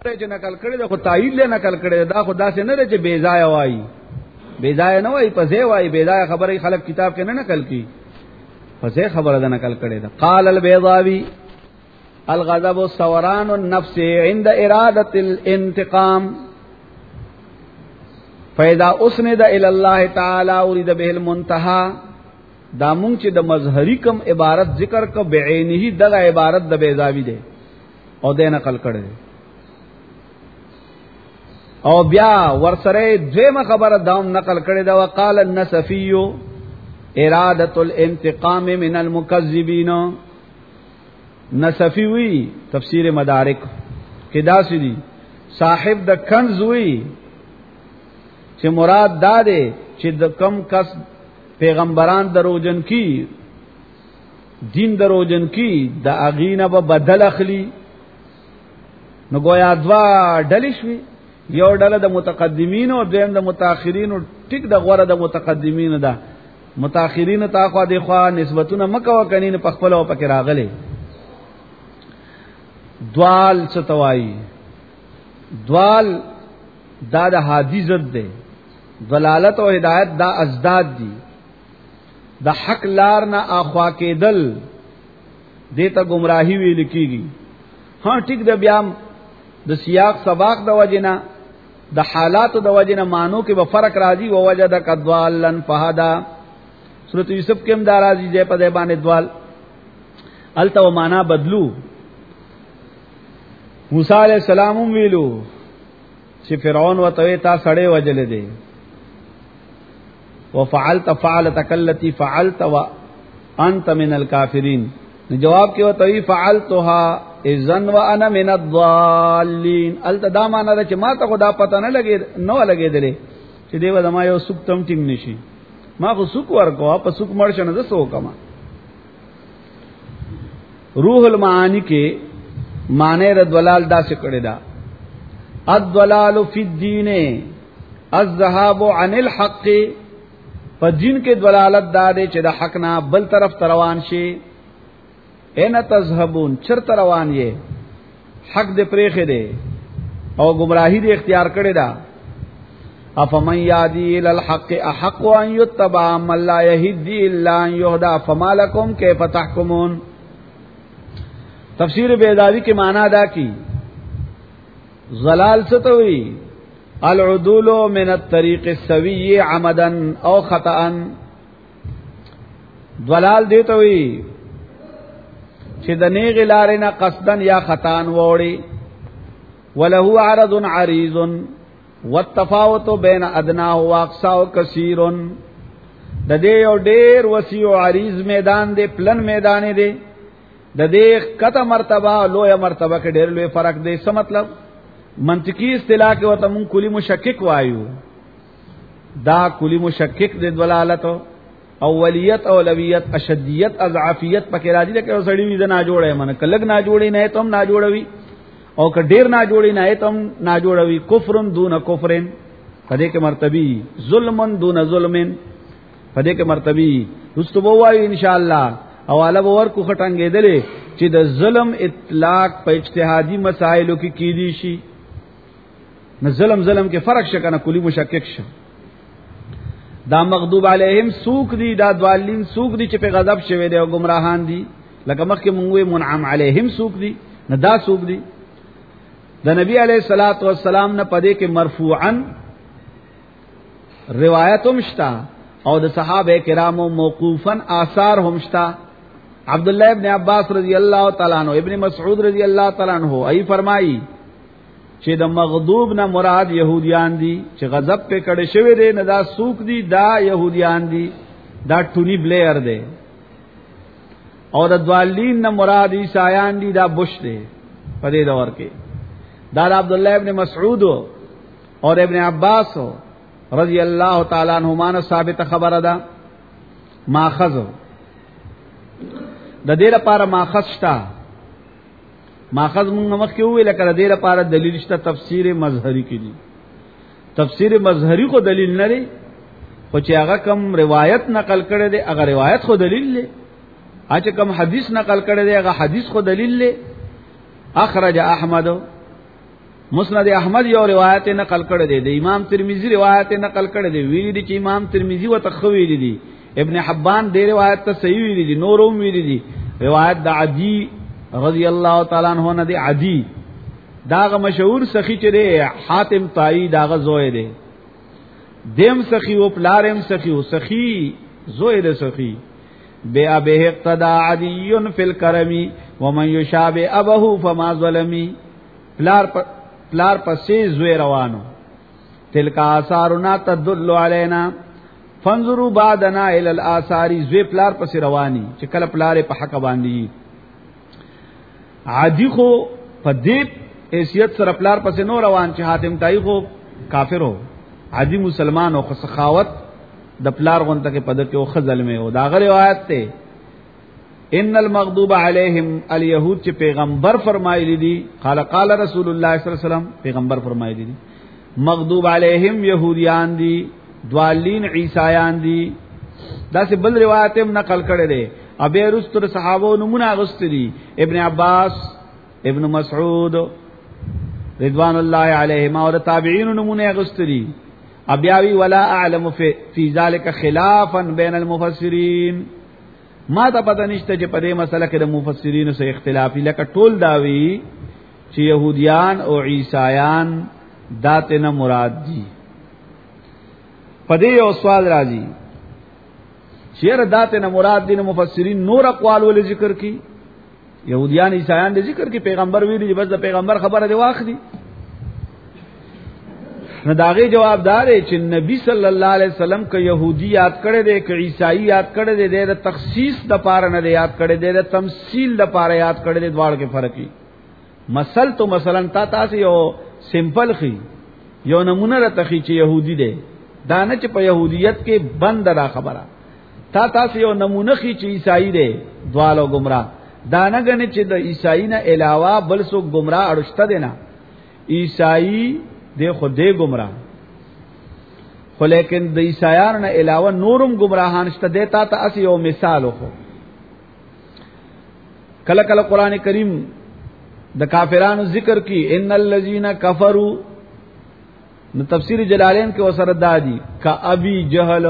چې نقل کړي دا خو تایید له نقل کړي دا خو داسې نه چې بے ځای وایي بے ځای نه وایي پسې وایي بے ځای خبره خلک کتاب کې نه نقل کی پسې خبره ده نقل کړي دا قال البيضاوي الغضب ثوران النفس عند اراده الانتقام فاذا اسند الى الله تعالی اريد به المنتهى دا مونږ چې د مظهری کم عبارت ذکر کو بعینه دغه عبارت د بیضاوی دی او د نقل کړي او بیا ورسره دویمه خبره داوم نقل کړي دا وقال النسفی اراده الانتقام من المكذبین نسفی وی تفسیر مدارک کې دا سړي صاحب د کنز وی چې مراد دا دی چې د کم کس پیغمبران دروجن کی دین دروجن کی د اغینه به بدل اخلي نو گویا دوا ډلې شوي یو ډله د متقدمین او دویم د متأخرین ټیک د غوړه د متقدمین ده متأخرین ته خو د خوا نسبتونه مکو کنین په خپل او پکې راغلي دوال ستوای دوال دا د حدیث ده ضلالت او هدایت دا ازداد دي د حق لار نه اخوا کېدل دیتا گمراهی ویل کیږي ها ټیک د بیا د سیاق سباق د وجنه د حالات د وجنه مانو کې به فرق راځي او وجد کذالن فهدا سورۃ یوسف کې هم دارازي دې په دې باندې دوال الته معنا بدلو موسی علیہ السلام ویلو چې فرعون وته تا سړې وجل دي وفعلت فعلتك التي فعلت وانت من الكافرين جواب کې وته فعلتها اذن وانا من الضالين التدا معنا چې ما ته خدا پته نه لګي نو لګېدلې چې دیو زما یو سوک تم ټینګ نشي ما خو سوک ورکو په سوک مرشنه ده سو کما روح المعانی کې معنی ردولال دا څه کړی دا الضلال فی الدین الذهاب عن الحق په دین کې دلالت دادې چې د حق نه بل طرف روان شي ان تذهبون چرته روان یې حق دې پرېخې دې او گمراهی دې اختیار کړې ده افمن یادی الى الحق احق ان يتبع من لا يهدي الا ان يهدى فما لكم كيف تحكمون تفسیر بیضاوی کې معنی دا کی ضلال ستوي العدول من الطريق السوي عمدا او خطأ ضلال دیته وي چې د نیغ لارې نه قصدن یا خطان ووري وله عرض عريض والتفاوت بين ادناه واقصاه كثير د دې یو ډېر وسیع عریض میدان دی پلن میدان دی د دې کته مرتبه لوی مرتبه کې ډېر لوی فرق دی څه مطلب منطقی اصطلاح کې وته مون کلی مشکک وایو دا کلی مشکک د دلالت اولیت اولویت اشدیت اضعافیت پکې راځي لکه وسړی وی نه جوړه من کلګ نه جوړی نه ته هم نه جوړوي او ک ډیر نه جوړی نه ته هم نه جوړوي کفرن دون کفرن پدې کې مرتبی ظلمن دون ظلمن پدې کې مرتبی رستبو وایو ان شاء الله اواله ور کو خټنګېدلې چې د ظلم اطلاق په اجتهادي مسائلو کې کیدی شي نه ظلم کې فرق شکنه کلی مشکک شه دا مغضوب علیهم سوق دي دا دوالین سوق دي چې په غضب شوه دي او گمراهان دي لکه مخکې مونږه منعم علیهم سوق دي نه دا سوق دي د نبی علیہ الصلات والسلام نه پدې کې مرفوعا روایت هم شتا او د صحابه کرامو موقوفا آثار هم شتا عبد الله ابن عباس رضی اللہ تعالی عنہ ابن مسعود رضی اللہ تعالی عنہ ای فرمایي چې د مغضوب نه مراد يهوديان دي چې غضب په کړه شوی دي نه دا سوق دي دا يهوديان دي دا ټونی بلیر دي او د دوالین نه مراد عیسایان دي دا بش دي په دې دور کې دا عبد الله ابن مسعود اور ابن عباس رضی اللہ تعالی عنہما نے ثابت خبر ده ماخذ د دې لپاره ماخذ شتا ماخذ موږ مخکې ویل کړه د دې لپاره دلیل شته تفسیر مظهری کې دي تفسیر مظهری کو دلیل نه لري خو چې هغه کم روایت نقل کړي دي هغه روایت خو دلیل لري اچ کم حدیث نقل کړي دي هغه حدیث خو دلیل لري اخرج احمد مسند احمد یو روایت نقل کړی دی، د امام ترمذی روایت نقل کړی دی، ویلي دي چې امام ترمذی و تخوی دي، ابن حبان دې روایت ته صحیح ویلي دي، نورم ویلي دي. روایت د عدی رضی الله تعالی عنہ نه دی. عدی داغه مشهور سخی چې دی حاتم طائی داغه زوی دی، دیم سخی او پلارم سخی او سخی زوی دی سخی. بے ابه اقتدا عدی فی الکرم ومن یشابه ابه فما ظلمی. پلار پسې زوی روانو، تلک آثارنا تدل علینا فانظروا بعدنا الی الاثار. زوی پلار پسې رواني چې کله پلار په حق باندې. عادی خو په دې حیثیت سره پلار پسې نو روان چې حاتم طائی خو کافر هو، عادی مسلمان او سخاوت د پلار غونته کې پد کې او خزل مې او دا غ روایت ته ان المغضوب علیہم الیہود چې پیغمبر فرمایلی دي، قال قال رسول الله صلی الله علیه وسلم، پیغمبر فرمایلی دي مغضوب علیہم یہودیان دي، دوالین عیسایان دي. دا سه بل روایت هم نقل کړي دي. ابي رستر صحابو نمونه غست دي، ابن عباس، ابن مسعود رضوان الله علیهما او تابعین نمونه غست دي. ابیاوی ولا اعلم فی ذلک خلافا بین المفسرین. ما ته پته نشته چې په دې مسله کې د مفسرینو سره اختلافي، لکه ټول داوی چې يهوديان او عیسایان داته نه مراد دي. په دې یو سوال راځي چې داته نه مراد دي، نو مفسرین نور اقوال ول ذکر کی، يهوديان عیسایان دې ذکر کی، پیغمبر ویلي چې بس د پیغمبر خبره دی واخلي. نو داغه جواب دار چې نبی صلی الله علیه وسلم ک يهودي یاد کړي دي، ک عیسائی یاد کړي دي، د تخصیص د پاره نه یاد کړي دي، د تمثيل د پاره یاد کړي دي، دواړو کې فرق دی. مثلا تاسو یو سمپل خي یو نمونه راتخي چې يهودي دي، دا نه چې په يهودیت کې بند را خبره. تاسو یو نمونه خي چې عیسائی دي، دواړو گمراه. دا نه غني چې د عیسائی نه علاوه بل څوک گمراه اړشته دي نه. عیسائی دے خود دے گمراہ خو لیکن د عیسایانو نه علاوه نورم گمراهان شته. دیتا ته اسی یو مثال خو کله کله قران کریم د کافرانو ذکر کی ان الذين كفروا، نو تفسیر جلالین کې وسره دادی کا ابي جهل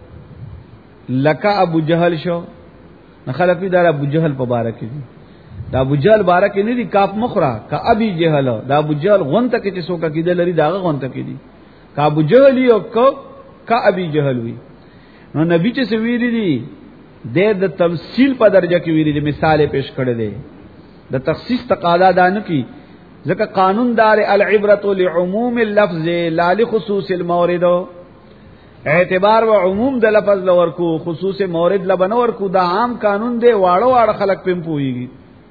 لک ابو جهل شو، نه خلفی دار ابو جهل مبارک دي. دا ابو جهل بارک نه دي کاپ مخرا کا ابي جهل، دا ابو جهل غونته کې چې څوک کېده لري داغه غونته کې دي. کا ابو جهل یو کا ابي جهل وی. نو نبی چې سویری دي د تمثيل په درجه کې ویری دي، مثال پیش کړی دی. د تخصیص تقاضا دانه کی ځکه قانون دار العبرة لعموم اللفظ لا لخصوص المورد. اعتبار و عموم د لفظ لور کو خصوص مورد لبنور کو، دا عام قانون دی، واړو واړه خلق پم پويږي.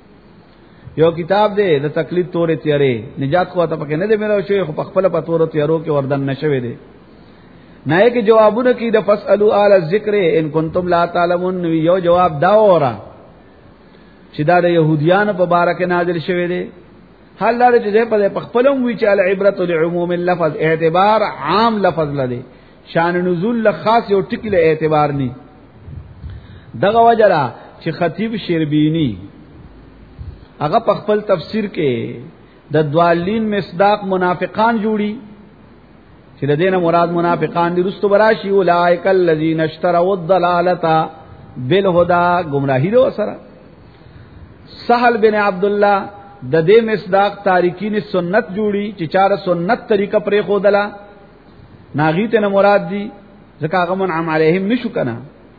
یو کتاب دی د تقلید تورې تیارې نجات خو ته پکې نه دی ملو شوی، خو په خپل په تورې تیارو کې وردن نشوي دی. نه کې جوابونه کې د فسالو آل الذکر ان کنتم لا تعلمون. یو جواب دا وره چې دا د يهوديانو په باره کې نازل شوی دی. حال لري چې په خپلم وی چې العبرة لعموم اللفظ، اعتبار عام لفظ لدی، شان نزول خاص یو ټکی له اعتبار ني. دغه وجلا چې خطیب شربینی هغه په خپل تفسیر کې د دوالین مصداق منافقان جوړي چې د دینه مراد منافقان دي. رستو براشي اولئک الذین اشتروا الضلالة بالهدى، گمراهی رو سره. سهل بن عبد الله د دې مصداق تارکین سنت جوړي چې چار سنت طریقه پرې خودلا ناغیت نه مراد دي، ځکه هغه منعم علیهم نشو کنه.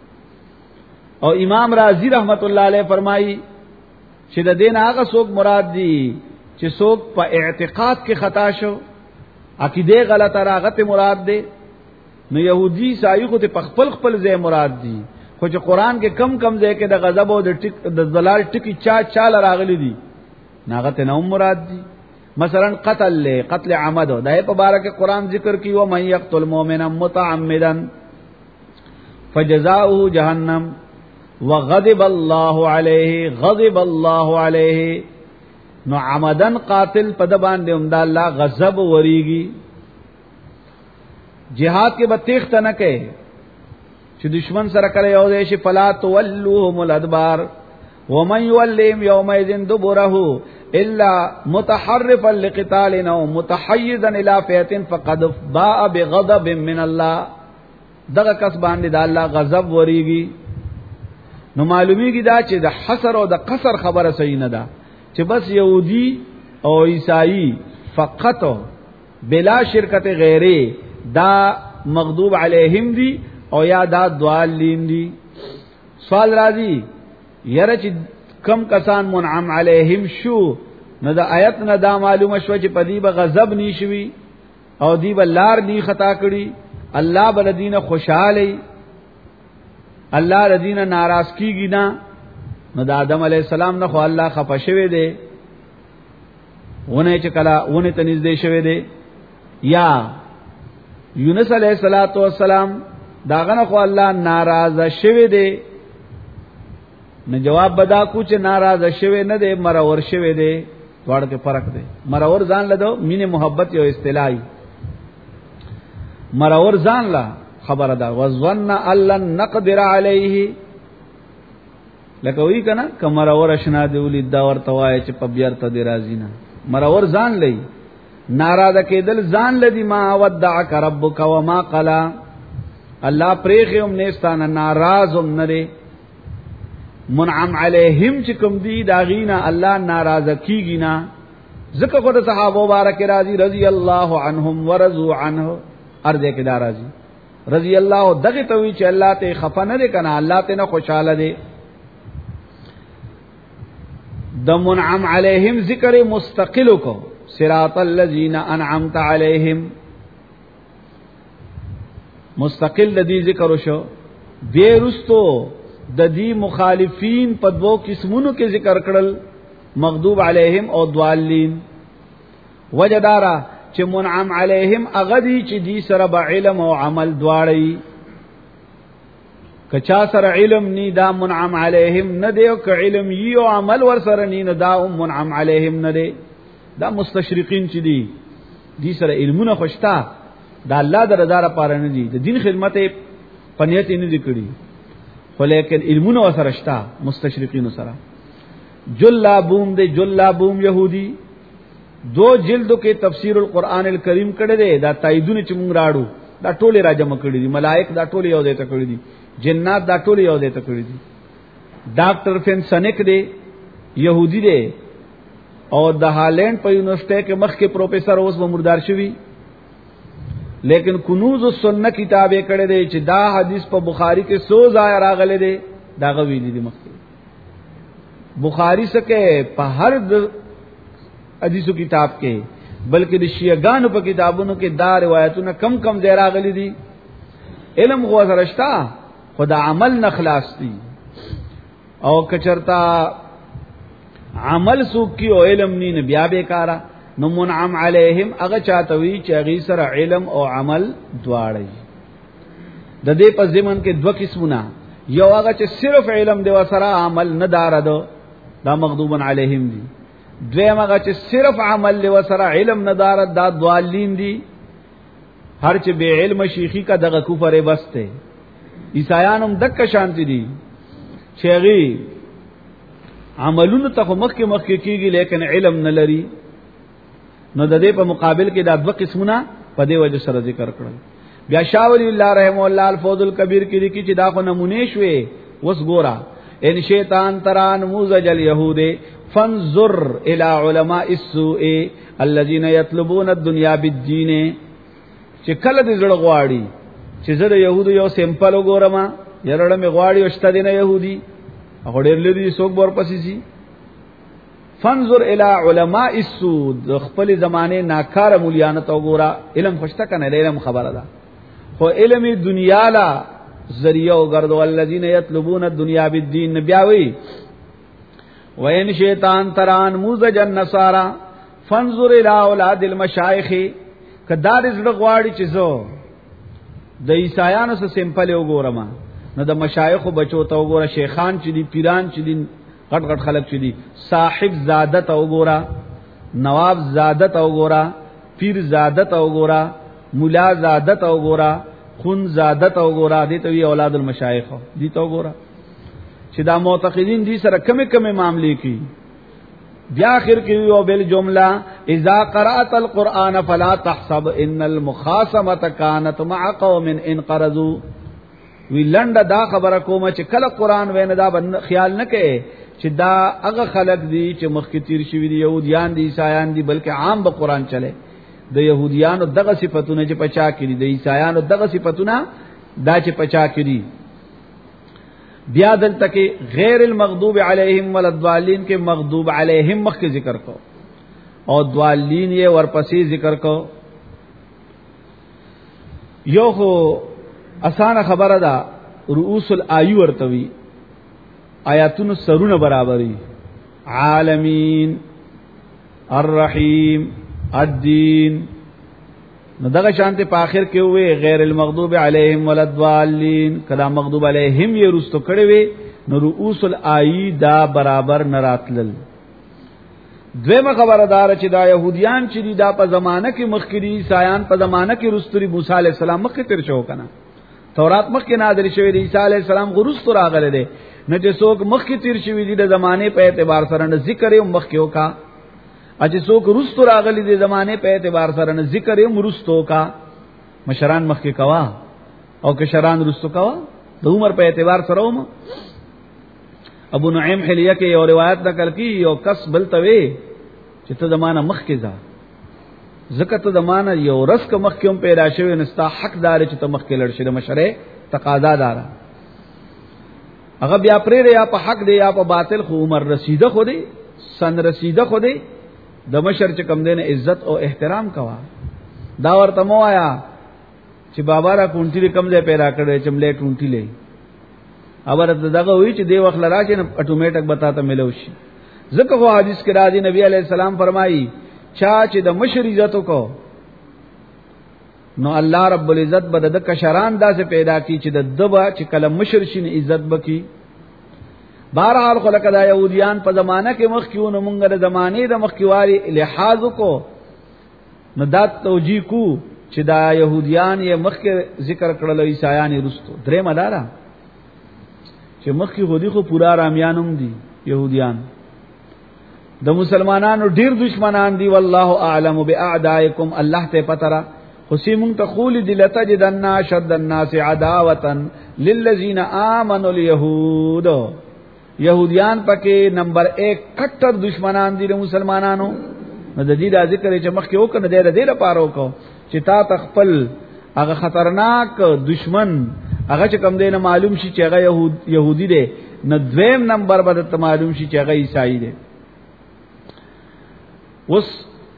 او امام رازی رحمت الله علیه فرمایي چې د دین هغه څوک مراد دي چې څوک په اعتقاد کې خطا شو، عقیده غلطه راغته مراد دي. نو يهودي عیسائی خو ته خپل خپل ځای مراد دي، خو چې قران کې کم کم ځای کې د غضب او د ضلال ټکی چا راغلي دي ناغته نو مراد دي. مثلا قتل عمد، دای په باره کې قران ذکر کوي و من یقتل مؤمنا متعمدا فجزاؤه جهنم وغضب الله عليه، غضب الله عليه. نو عمدن قاتل په د باندې هم د الله غضب وریږي. جهاد کې به تیښت نه کوي چې دشمن سره کړي یو دی، فلا تولوهم الادبار ومن يولهم يومئذ دبره الا متحرفا لقتال او متحيزا الى فئه فقد باء بغضب من الله دغه کس باندې د الله غضب وریږي. نو معلومیږي دا چې د حصر او د قصر خبره صحیح نه ده چې بس يهودي او عیسائی فقط بلا شرکت غیره دا مغضوب علیهم دي او یا دا ضالین دي. سوال راځي یره چې کم کسان منعم علیهم شو نو د آیت نه دا معلومه شو چې پدی به غضب نشوي او دی به لار نی خطا کړي، الله بلدین خوشاله، الله ردین ناراض کیږي نه. نو د آدم علی السلام نه خو الله خپه شوی دی، ونه چې کلا ونه ته نږدې شوی دی. یا یونس علیہ الصلوۃ والسلام داغه نه خو الله ناراض شوی دی. نو جواب بدا کو چې ناراض شوی نه دی، مرور شوی دی. واړه کې فرق دی. مرور ځان لدو مینه محبت یو اصطلاحي، مرور ځان لا خبره ده. وظن ان نقدر علیه، لکه وی کنه کمرور اشنا دی ولید دا ورته وای چې په بیرته دی راځي نه. مرور ځان لې ناراضه کېدل ځان لدی. ما ودعک ربک وما قلا، الله پرېخم نستانه ناراضم نه دی. منعم علیہم چې کوم دی داغینا الله ناراضه کیږي نه. ذکر خود صحابه مبارک راضی رضی الله عنهم ورضوا عنه، ارجه کې دا راضی رضی الله دغه توي چې الله ته خفه نه دی کنه، الله ته نه خوشاله دی. د منعم علیہم ذکر مستقل کو صراط الذین انعمت علیہم مستقل د دې ذکر شو. بیرستو د دې مخالفین په دوو قسمونو کې ذکر کړل، مغضوب علیہم او ضالین. وجدارا چې منعم علیہم اغدی چې دی سره به علم او عمل دواړي. کچا سره علم نی دا منعم علیہم نه دی، او که علم یی او عمل ور سره نی نه دا منعم علیہم نه دی. دا مستشرقین چې دی سره علمونه خوشتا دا الله درزار پاره نه دي، د دین خدمت پنیت نه دي کړی، ولیکن علمونه وسره شتا مستشرقین سره. جلابوم دے جلابوم یہودی دو جلدوں کې تفسیر القرآن الکریم کړه دے. دا تاییدونه چې مونږ راړو دا ټوله راجمع کړی دي، ملائک دا ټوله یو ځای ته کړی دي، جنات دا ټوله یو ځای ته کړی دي. ډاکټر فینسنک دے یہودی دے، او د هالند په یونیورسيټي کې مخ کې پروفیسر اوس به مردار شوی، لیکن کنوز السنه کتابه کړه دے چې دا حدیث په بخاری کې سو ځای راغله دے. دا غوی دي مخ کې بخاری سکے په هر حدیثو کتاب کې، بلکې د شیعاګانو په کتابونو کې دا روایتونه کم کم ځای راغلي دي. علم غو سرشتہ خدا عمل نه خلاص دي، او کچرتا عمل سوک کی او علم نی بیا بیکارا. نو منعم علیہم هغه چاته وی چې هغه سره علم او عمل دواړي. د دې په ضمن کې دوه قسمونه، یو هغه چې صرف علم دی وسره عمل نه دارده، دا مغضوب علیہم دي. دویم هغه چې صرف عمل دی وسره علم نه دارد، دا ضالین دي. هر چې بے علم شیخی کا دغه کفر بسته. عیسایانم دک شانتی دي، شیخی عملونه ته مخ کې کیږي لیکن علم نه لري. نو د دې په مقابل کې دا دوه قسمونه په دې وجه سره ذکر کړل. بیا شاه ولی الله رحم الله الفوز الکبیر کې لیکي چې دا خو نمونه شوي. وس ګورا ان شیطان تران موزج اليهود فانظر الى علماء السوء الذين يطلبون الدنيا بالدين. چې کله دې زړه غواړي چې زه د يهودو یو سیمپل وګورم، یره مې غواړي او شته دینه يهودي هغه ډېر لري څوک ور پسې سي. فانظر الى علماء السوء، خپل زمانه ناکار مولیان ته وګوره. علم خوشته کنه، علم خبره ده، خو علم دنیا لا ذریعہ وګرځو. الذين يطلبون الدنيا بالدين. بیاوی وین شیطان تران موزج النصارى فانظر الى اولاد المشایخ. کدار زړه غواړي چې زو د عیسایانو سره سیمپل وګورم، نو د مشایخ بچو ته وګوره، شیخان چې دي، پیران چې دي، غټ غټ خلک چې دي، صاحب زاده ته وګوره، نواب زاده ته وګوره، پیر زاده ته وګوره، مولا زاده ته وګوره، خون زاده ته وګوره. دي ته وی اولاد المشایخ دي ته وګوره چې دا معتقدین دي سره کمه کمه معاملې کوي. بیا آخر کې یو بل جمله اذا قرات القرآن فلا تحسب ان المخاصمه كانت مع قوم انقرضوا وی لنډه دا خبره کوم چې کله قرآن وینه دا خیال نه کړي چې دا هغه خلق دي چې مخکې تیر شوی دي يهوديان دي عیسایان دي بلکې عام به قرآن چله د يهوديانو دغه صفاتونه چې پچا کړي د عیسایانو دغه صفاتونه دا چې پچا کړي بیا دلته کې غیر المغضوب علیہم ولضالین کې مغضوب علیہم مخکې ذکر کو او ضالین یې ورپسې ذکر کو یو خو اسانه خبره ده رؤوس الآیو ورتوي آیاتونو سرونه برابرۍ عالمین الرحیم الدین نو دغه شانته په اخر کې وې غیر المغضوب علیہم ولضالین کدا مغضوب علیہم یې رستو کړي وې نو رؤوس الآی دا برابر نراتلل دویمه خبردار چې دا يهوديان چې دا په زمانہ کې مخکري عیسایان په زمانہ کې رستوري موسی علی السلام مخکې تر شو کنه تورات مخکې نازل شوی دی عیسی علی السلام غرست راغله دي نه چې څوک مخکې تیر شوی دی د زمانه په اعتبار سره نه ذکر یې مخکې وکا اجه څوک رستو راغلي د زمانه په اعتبار سره نه ذکر یې مرستو کا مشران مخکې کوا او کشران رستو کوا د عمر په اعتبار سره هم ابو نعیم حلیه کې یو روایت نقل کی یو کس بلتوي چې ته زمانہ مخکې ځه زکه ته زمانہ یو رس ک مخکوم پیدا شوی نستا حقدار چې ته مخکې لړ شې د مشره تقاضا دارا هغه بیا پرې یا په حق دی یا په باطل خو عمر رسیده خو دی سن رسیده خو دی د مشر چې کم دینه عزت او احترام کوا دا ورته مو آیا چې بابا را کونټی کم ځای پیدا کړې چملې کونټی لې اور دغه وی چې دی وخت لرا چې اتوماتیک بتاته ملو شي ځکه خو حدیث کې راځي نبی علی السلام فرمایي چا چې د مشر عزت کو نو الله رب العزت بد د کشران داسې پیدا کی چې د دبا چې کله مشر شین عزت بکی بہرحال خلق دا یهودیان په زمانہ کې مخکیو نو مونږ د زمانه د مخکیواري لحاظ کو نو دا توجیه کو چې دا یهودیان یې مخکې ذکر کړل عیسایان رستو درې مدارا چې مخکې خودي خو پورا رامیانوم دي يهوديان د مسلمانانو ډیر دشمنان دي والله اعلم باعدائکم الله ته پتره خصيمون تقول دلتجدن شد الناس عداوه للذین آمنوا اليهود يهوديان پکې نمبر 1 کټر دشمنان دي د مسلمانانو نو د دې د ذکر چې مخکې وکنه د دې لپاره وکړو چې تا تخپل هغه خطرناک دشمن هغه چې کم دینه معلوم شي چې هغه يهودي دي نو دویم نمبر به ته معلوم شي چې هغه عیسائی دي وس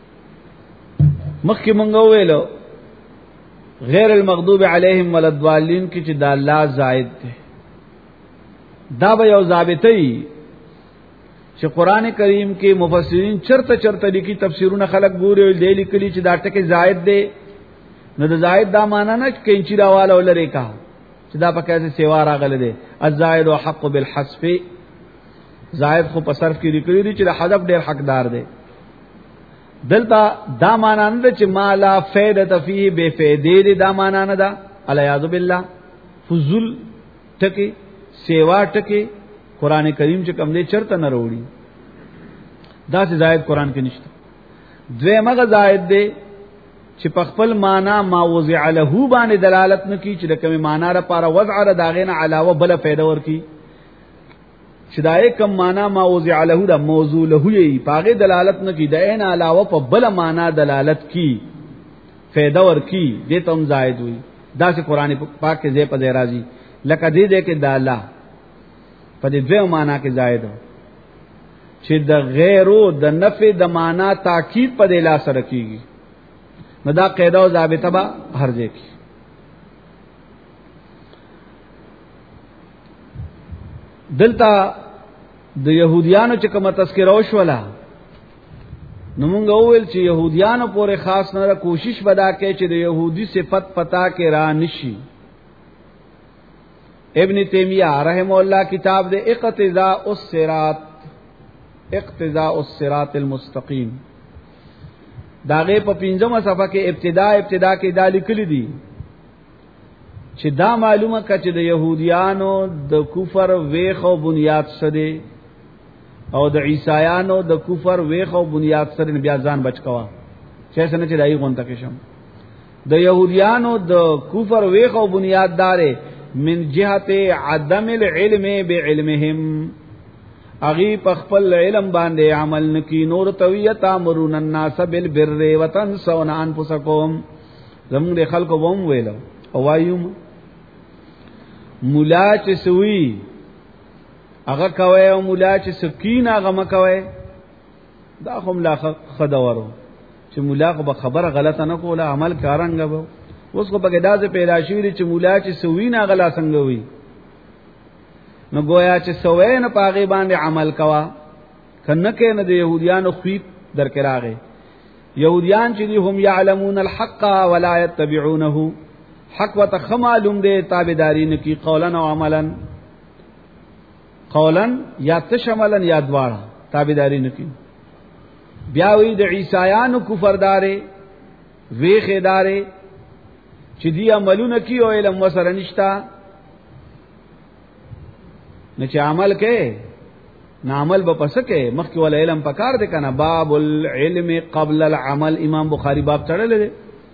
مخکې مونږ ویلو غیر المغضوب علیہم ولضالین کی چې دا الله زائد ده دا به یو ضابطه چې قران کریم کې مفسرین چرته لیکي تفسیرونه خلق ګوري دی لیکلي چې دا ټکي زائد ده نو د زائد دا معنی نه چې کینچی راواله ولري کا چې دا په کیسه سیوا راغله ده الزائد حق بالحذف زائد خو په صرف کې لیکلي دي چې د حذف ډیر حقدار ده دلتا دا معنی نه چې ما لا فائدہ فيه بے فائدې دا معنی نه ده الیاذ بالله فضل ټکی سیوا ټکی قران کریم چې کوم دې چرته نه وروړي دا چې زائد قران کې نشته دویمه زائد دی چې په خپل معنی ما وضع له باندې دلالت نه کی چې د کوم معنی لپاره وضع را داغینه علاوه بل فائدہ ورکی شدای کم معنا ما وضع له دا موضوع له یی پاغه دلالت نه کی د عین علاوه په بل معنا دلالت کی فائدہ ور کی دې تم زائد وی دا چې قران پاک کې زې په دې راځي لکه دې کې دالا په دې دوه معنا کې زائد چې د غیرو د نفع د معنا تاکید په دې لا سره کیږي نو دا قاعده او ضابطه به هر ځای کې دلته د يهوديانو چې کومه تذکرہ وشوله نو مونږ وویل چې يهوديانو پورې خاص نه کوشش ودا کوي چې د يهودي صفت پتا کې را نشي ابن تیمیہ رحم الله کتاب د اقتضاء الصراط المستقیم داغه په 15مه صفحه کې ابتدا کې دالی کلی دي چې دا معلومه کړه چې د يهوديانو د کفر ویخ او بنیاد څه دي او د عیسایانو د کفر ویخ او بنیاد سره بیا ځان بچ کوا چې څنګه چې دای غونته کې شم د يهوديانو د کفر ویخ او بنیاد دارې من جهت عدم العلم بعلمهم اغي پخپل علم باندې عمل نکی نور تویت امرون الناس بالبر وتنسون انفسکم زموږ د خلکو ووم ویل او وایوم مولا چې سوي هغه کوي او مولا چې سکین هغه مکوي دا هم لا خدورو چې مولا کو خبره غلطه نه کوله عمل کارنګ به اوس کو پکې دازه پیدا شوی چې مولا چې سوي نه غلا څنګه وي نو گویا چې سوي نه پاغي باندې عمل کوا کنه کې نه د يهوديانو خيط درکې راغې يهوديان چې هم يعلمون الحق ولا يتبعونه حق وتخمالهم دې تابعداري نه کی قولا او عملا قولا یا تشملا یا دواړه تابعداري نه کی بیا وی د عیسایانو کفردارې ویخدارې چې دی عملونه کی او علم وسره نشتا نه چې عمل کې نه عمل به پس کې مخکې ول علم پکار دې کنه باب العلم قبل العمل امام بخاری باب تړل دي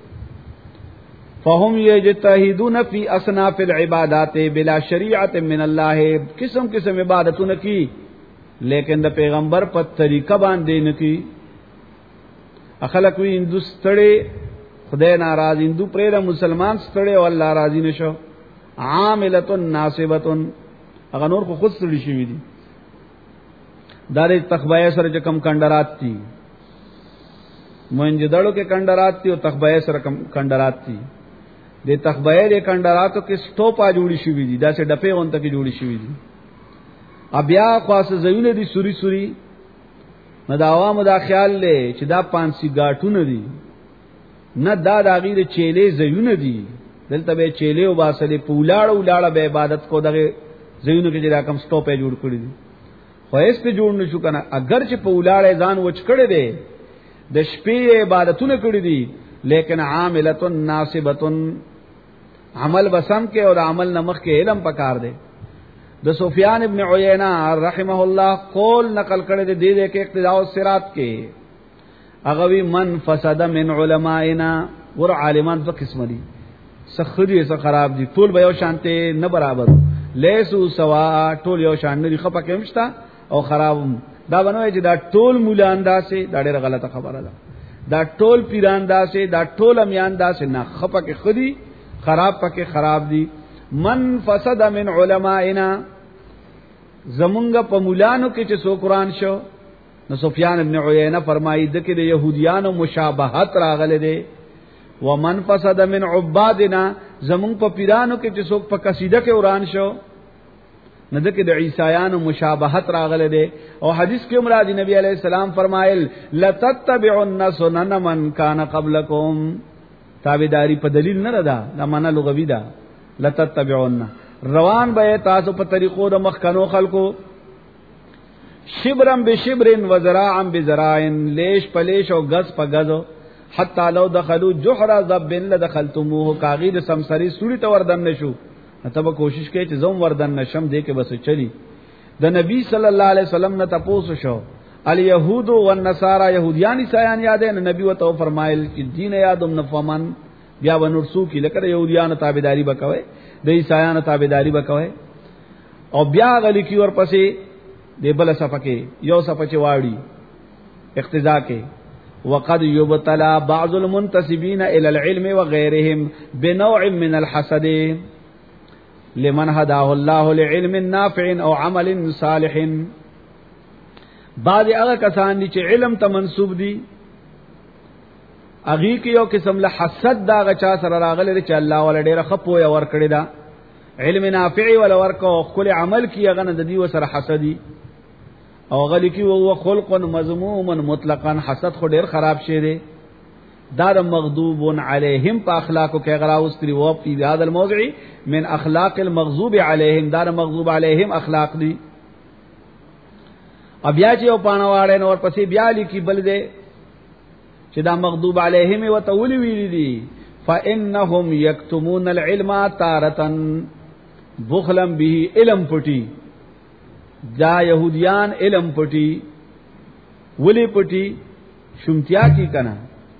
فهم یجتهدون فی اصناف العبادات بلا شریعت من الله قسم قسم عبادتونه کی لیکن د پیغمبر په طریقه باندې نه کی اخلاق وی هندوستړي خدای ناراض هندو پرې مسلمان ستړي او الله راضي نشو عاملۃ ناصبۃ اغه نور خو خود سړي شوی دي دارې تخبایه سره چې کم کندرات دي مونږ دړو کې کندرات دي او تخبایه سره کم کندرات دي د تخبایه د کندراتو کې سټوپا جوړی شوی دي دا سه ډپې اونته کې جوړی شوی دي بیا خاصه زوینه دي سوري سوري نه دا عوامو دا خیال لې چې دا پانسی گاټونه دي نه دا د غیر چيلې زوینه دي دلته به چيلې او باسلې پولاړه به عبادت کو دغه زوینه کې دا کم سټوپې جوړ کړی دي خو هیڅ ته جوړ نشو کنه اگر چې پولاړه ځان وچ کړي دي د شپې عبادتونه کړی دي لیکن عاملۃ ناصبۃ عمل بسم کې او عمل نمخ کې علم پکار دی د سفیان ابن عیینہ رحمه الله قول نقل کړی دی د کې اقتداء الصراط کې اغوی من فسد من علمائنا ور عالمان دو قسم دي سخری سره خراب دي ټول به یو شانته نه برابر لیسو سوا ټول یو شان نه خپه کېمشتا او خراب دا بنوي چې دا ټول مولا انداسه دا ډېر غلطه خبره ده دا ټول پیران داسه دا ټول امیان داسه نه خپه کې خدي خراب پکې خراب دي من فسد من علمائنا زمونږ په مولانو کې چې سو قرآن شو نو سفیان ابن عیینہ فرمایي د کې د يهوديانو مشابهت راغله دي ومن فسد من عبادنا زمونږ په پیرانو کې چې سو په قصیده کې قرآن شو نو د کې د عیسایانو مشابهت راغله دي او حدیث کې مراد نبی علیہ السلام فرمایل لتتبعن سنن من کان قبلکم تابعداری په دلیل نه ردا دا معنا لغوی ده لتتبعن روان به تاسو په طریقو د مخکنو خلقو شبرم بشبرن وزراعا بزراعن لیش پلیش او غز په غزو حتا لو دخلوا جحر ذب لدخلتموه کاغید سمسری سوري ته وردن نشو ته به کوشش کوي چې زوم وردن نشم دې کې بس چلی د نبی صلی الله علیه وسلم نه تاسو شو الیهود والنصارى يهوديان عیسایان یادې نبی وته فرمایل چې دین یادم نفمن بیا ونرسو کی لکه يهوديان تابعداري وکوي د عیسایانو تابعداري وکوي او بیا غلی کی ور پسې د بل صفکه یو صفچ واړی اقتضا کې وقد يبتلى بعض المنتسبين الى العلم وغيرهم بنوع من الحسد لمن هداه الله لعلم نافع او عمل صالح بعض هغه کسان دي چې علم ته منسوب دي اغي کې یو قسم له حسد دا غچا سره راغلي چې الله ول ډېر خپو یا ور کړی دا علم نافع ول ورکو خپل عمل کې هغه د دې وسره حسدي او غلی کې وو خلق مذموم مطلقاً حسد خو ډېر خراب شی دی دا مغضوب علیهم په اخلاقو کې غراوستری وو په هذا الموضع من اخلاق المغضوب علیهم دا مغضوب علیهم اخلاق دي بیا چې او پانواړې نور پسې بیا لیکي بل دې چې دا مغضوب علیهم وتولي ویل دي فانهم یکتمون العلم تارة بخلا به علم پټي دا يهوديان علم پټي ولی پټي شومتیا کی کنا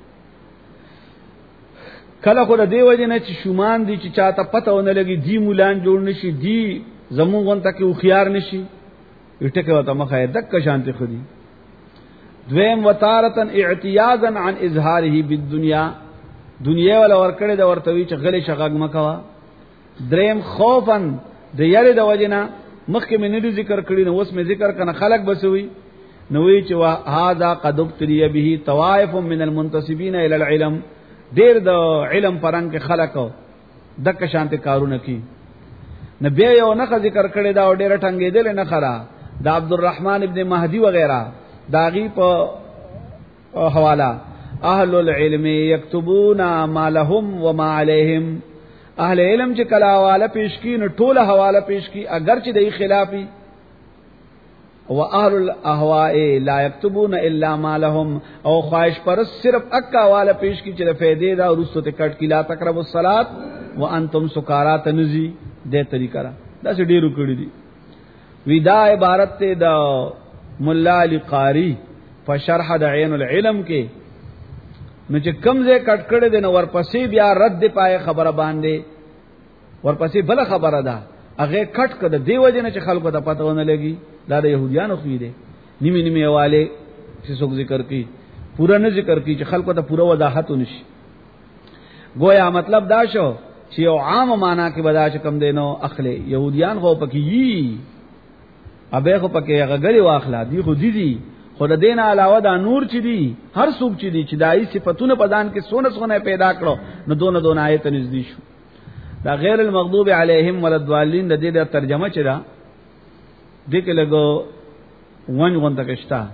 کله خو د دیو جن چې شومان دي چې چاته پته ونه لګي دی مولان جوړ نشي دی زمون غون تک خيار نشي اټکه وته مخه دک شانتی خدي دویم وتارتن اعتیاذا عن اظهاره بالدنيا دنیا ولا ورکړه د ورتوي چې غلې شغاګ مکوا دریم خوفن د یاري د وجنا مخکې مې نه ذکر کړی نو اوس مې ذکر کنه خلق بسوي نوې چې وا هاذا قد ابتلي به طوائف من المنتسبين الى العلم ډېر د علم پران کې خلق دک شانته کارونه کی نبی یو نه ذکر کړی دا ډېر ټنګېدل نه خرا د عبدالرحمن ابن مهدی وغیرہ داغي په حواله اهل العلم يكتبون ما لهم وما عليهم اهل علم چې کلا حواله پیش کی نو ټول حواله پیش کی اگر چې دای خلافی او اهل الاهواء لا يكتبون الا ما لهم او خواهش پر صرف اکا حواله پیش کی چې فائدې دا ورستو ته کټ کی لا تقربوا الصلاه وانتم سکارا تنزي دې طریقه را دا څه ډیرو کړی دي ودا عبارت ته دا مولا علی قاری په شرح د عین العلم کې نو چې کمزه کټ کړه دین ورپسې بیا رد پای خبره باندې ورپسې بل خبره ده هغه کټ کړه دیو جن چې خلکو ته پته ونه لګي دا د يهوديانو خو دي نیمه نیمه والے چې څوک ذکر کوي پورا نه ذکر کوي چې خلکو ته پورا وضاحت ونشي گویا مطلب دا شو چې یو عام معنا کې بدا چې کم دینو اخلي يهوديان خو پکې یي ابه خو پکې هغه غړي واخلا دی خو دي خود دین علاوه دا نور چي دي هر څوک چي دي چې دای صفاتونه پدان کې سونه پیدا کړو نو دون آیت نږدې شو دا غیر المغضوب علیهم ولا الضالین د دې د ترجمه چره دې کې لګو ون غون تکشتا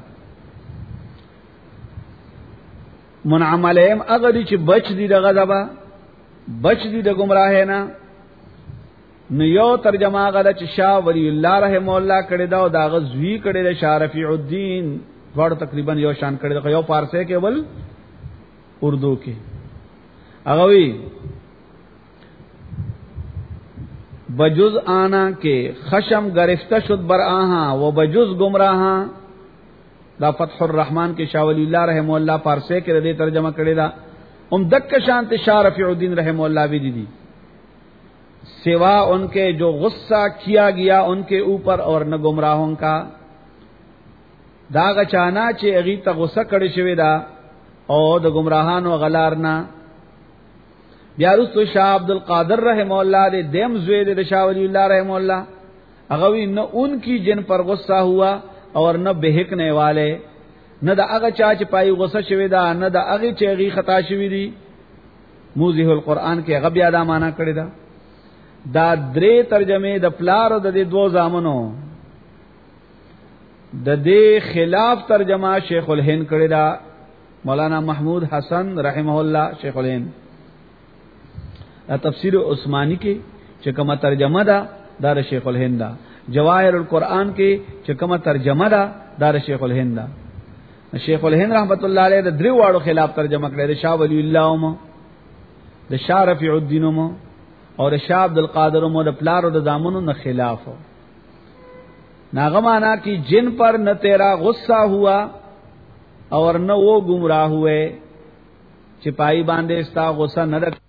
منعم علیهم اگر چې بچ دي د غضب بچ دي د گمراه نه نو یو ترجمه غدا چې شاه ولی الله رحم الله کړي دا او دا غزوی کړي د شاه رفیع الدین ور تقریبا یو شان کړي دا یو فارسی کې ول اردو کې هغه وی بجز آنا کے خشم گرفتہ شد بر آہاں و بجز گمراہاں دا فتح الرحمن کے شاہ ولی اللہ رحمہ اللہ فارسی کے ردے ترجمہ کرے دا دک شانت شاہ رفیع الدین رحمہ اللہ بھی دی سوا ان کے جو غصہ کیا گیا ان کے اوپر اور نہ گمراہوں کا داغ چانا چے اغی تا غصہ کڑی شوی دا او دا گمراہان و غلارنا بیارستو شاہ عبدالقادر رحمہ اللہ دے دیم زوی دے شاہ ولی اللہ رحمہ اللہ اغوی نہ ان کی جن پر غصہ ہوا اور نہ بہکنے والے نہ دا اغا چاچ پائی غصہ شوی دا نہ دا اغی چیغی خطا شوی دی موزیح القرآن کے غبی ادا مانا کردی دا دا درې ترجمه د پلار د دې دو زامنو د دې خلاف ترجمه شیخ الهند کړی دا مولانا محمود حسن رحمه الله شیخ الهند تفسیر عثمانی کې چې کومه ترجمه ده دا شیخ الهند دا جواهر القرآن کې چې کومه ترجمه ده دا شیخ الهند دا شیخ الهند رحمت الله علیه د درې واړو خلاف ترجمه کړی د شاه ولی الله مو د شاه رفیع الدین مو اور شاہ عبدالقادر مو د پلارو د دامنو نہ خلاف ناغمانا کی جن پر نہ تیرا غصہ ہوا اور نہ وہ گمراہ ہوئے چپائی باندھے استا غصہ نہ رکھ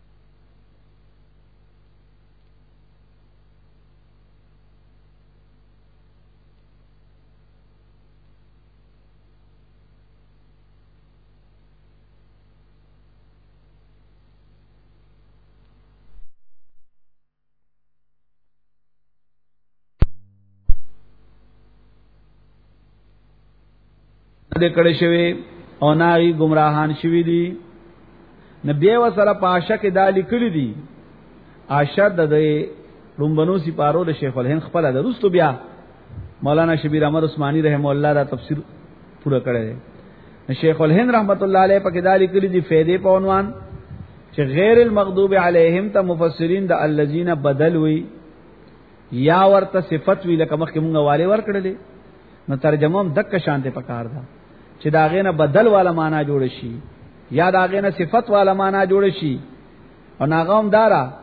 دې کړه شوی او ناغي گمراهان شوی دي نبی و سره پاشا کې دالی کړی دي اشد د رومبنو سی پارو د شیخ الهند خپل د رستو بیا مولانا شبیر احمد عثماني رحم الله دا تفسیر پورا کړی دی شیخ الهند رحمت الله علیه په کې دالی کړی دي فائدې په عنوان چې غیر المغضوب علیهم ته مفسرین د الذین بدل وی یا ورته صفت وی لکه مخکې مونږه والي ور کړلې نو ترجمه هم دک شانته پکار ده چې دا غینه بدل والا معنا جوړ شي یا دا غینه صفت والا معنا جوړ شي او ناغم دارا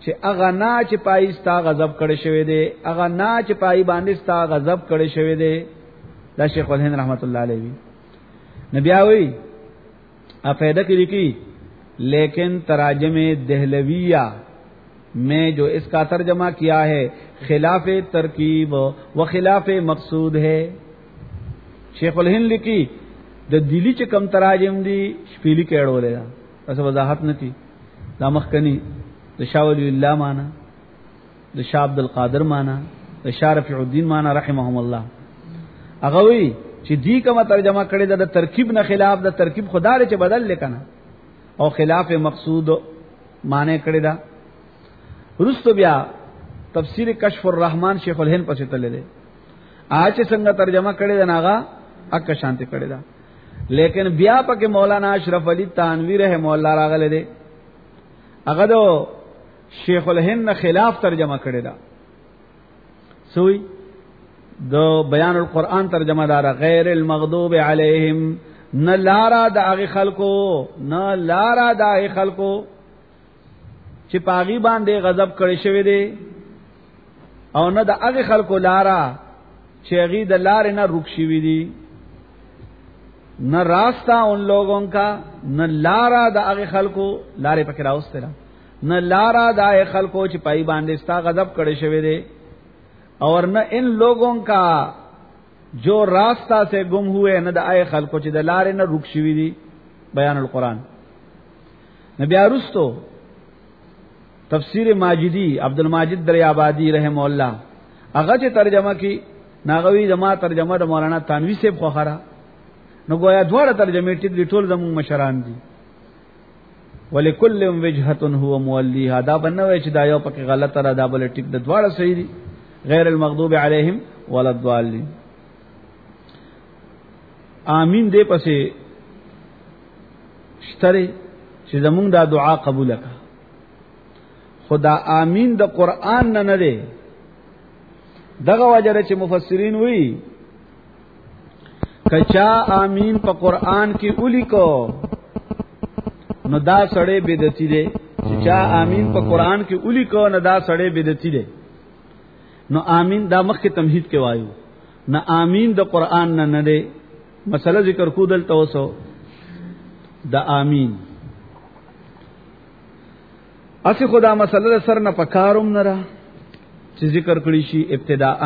چې اغه نه چې پای ستا غضب کړي شوی دی، اغه نه چې پای باندې ستا غضب کړي شوی دی. دا شیخ الهند رحمت الله علیه نبیاوی افیدہ کی لکھی لیکن تراجم دہلویہ میں جو اس کا ترجمہ کیا ہے خلاف ترکیب و خلاف مقصود ہے. شیخ الہند لکھی د دلی چې کم تراجم دی شپیلی کېړولې دا پس وضاحت نتی دا مخکنی د شاه ولی الله معنا د شاه عبد القادر معنا د شاه رفیع الدین معنا رحمهم الله. هغه وی چې دی کومه ترجمه کړی دا د ترکیب نه خلاف د ترکیب خدا لري چې بدل لیکنه او خلاف مقصود معنی کړی دا. ورستو بیا تفسیر کشف الرحمن شیخ الہند پسې تللی آج څنګه ترجمه کړی دا ناغا اک شانتی کړی دا. لیکن بیا پکې مولانا اشرف علی تانوی رحمه الله راغله دی هغه دو شیخ الہند نه خلاف ترجمه کړی دا. سوی دو بیان القرآن ترجمه دارا غیر المغضوب علیہم نہ لارا داغی خلقو نہ لارا داغی خلقو چې پاغي باندې غضب کړی شوی دی او نه د هغه خلقو لارا چې هغه د لارې نه رک شوی دی نہ راستہ ان لوگوں کا نہ لارا د هغه خلقو لارې پکې راوستل نہ لارا د هغه خلقو چې پای باندې ستا غضب کړی شوی دی اور نہ ان لوگوں کا جو راستہ سے گم ہوئے نہ د هغه خلقو چې د لارې نه رک شوی دی. بیان القرآن نبی ارستو تفسیر ماجدی عبد الماجد دریابادی رحم الله هغه چې ترجمه کی ناغوی جما ترجمه د مولانا تانوی سے خوخرا نو گویا دواړه ترجمه ټیک ټول زمون مشران دي. ولکل وجهه هو مولیها دا بنوي چې دا یو پکې غلطه را دا بل ټیک د دواړه صحیح دي غیر المغضوب علیہم ولا الضالین. آمین دې پسې شتره چې زمونږ دا دعا قبول کړه. خدا آمین د قران نه نه دی دغه وجره چې مفسرین وی کچا آمین په قران کې اولی کو نو دا سړی بدعتي دی. چې چا آمین په قران کې اولی کو نو دا سړی بدعتي دی. نو آمین دا مخ کې تمهید کې وایو نہ آمین د قران نه نه دی. مسله ذکر کو دل توسو د آمین اسی خدا مسله سر نه پکاروم نه را چې ذکر کړی شي ابتداءً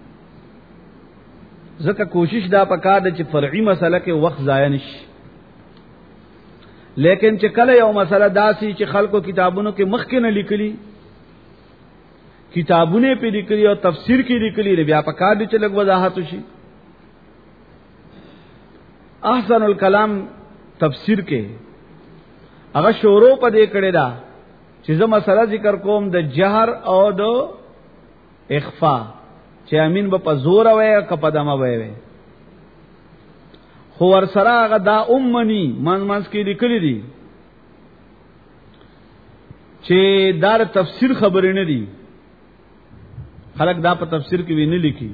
زکه کوشش دا پکار ده چې فرعي مسله کې وخت ضایع نشي. لیکن چې کله یو مسله داسي چې خلکو کتابونو کې مخ کې نه لیکلي کتابونه په لیکلي او تفسیر کې لیکلي بیا پکار دي چې لږ وضاحت وشي. احسن الکلام تفسیر کې هغه شروع په دې کړه دا چې زه مسله ذکر کوم د جهر او د اخفاء چې امین په زور وای او په دمه وای خو ور سره هغه دا امني منځ کې لیکلي دي چې دار تفسیر خبرې نه دي. خلک دا په تفسیر کې ویني لیکي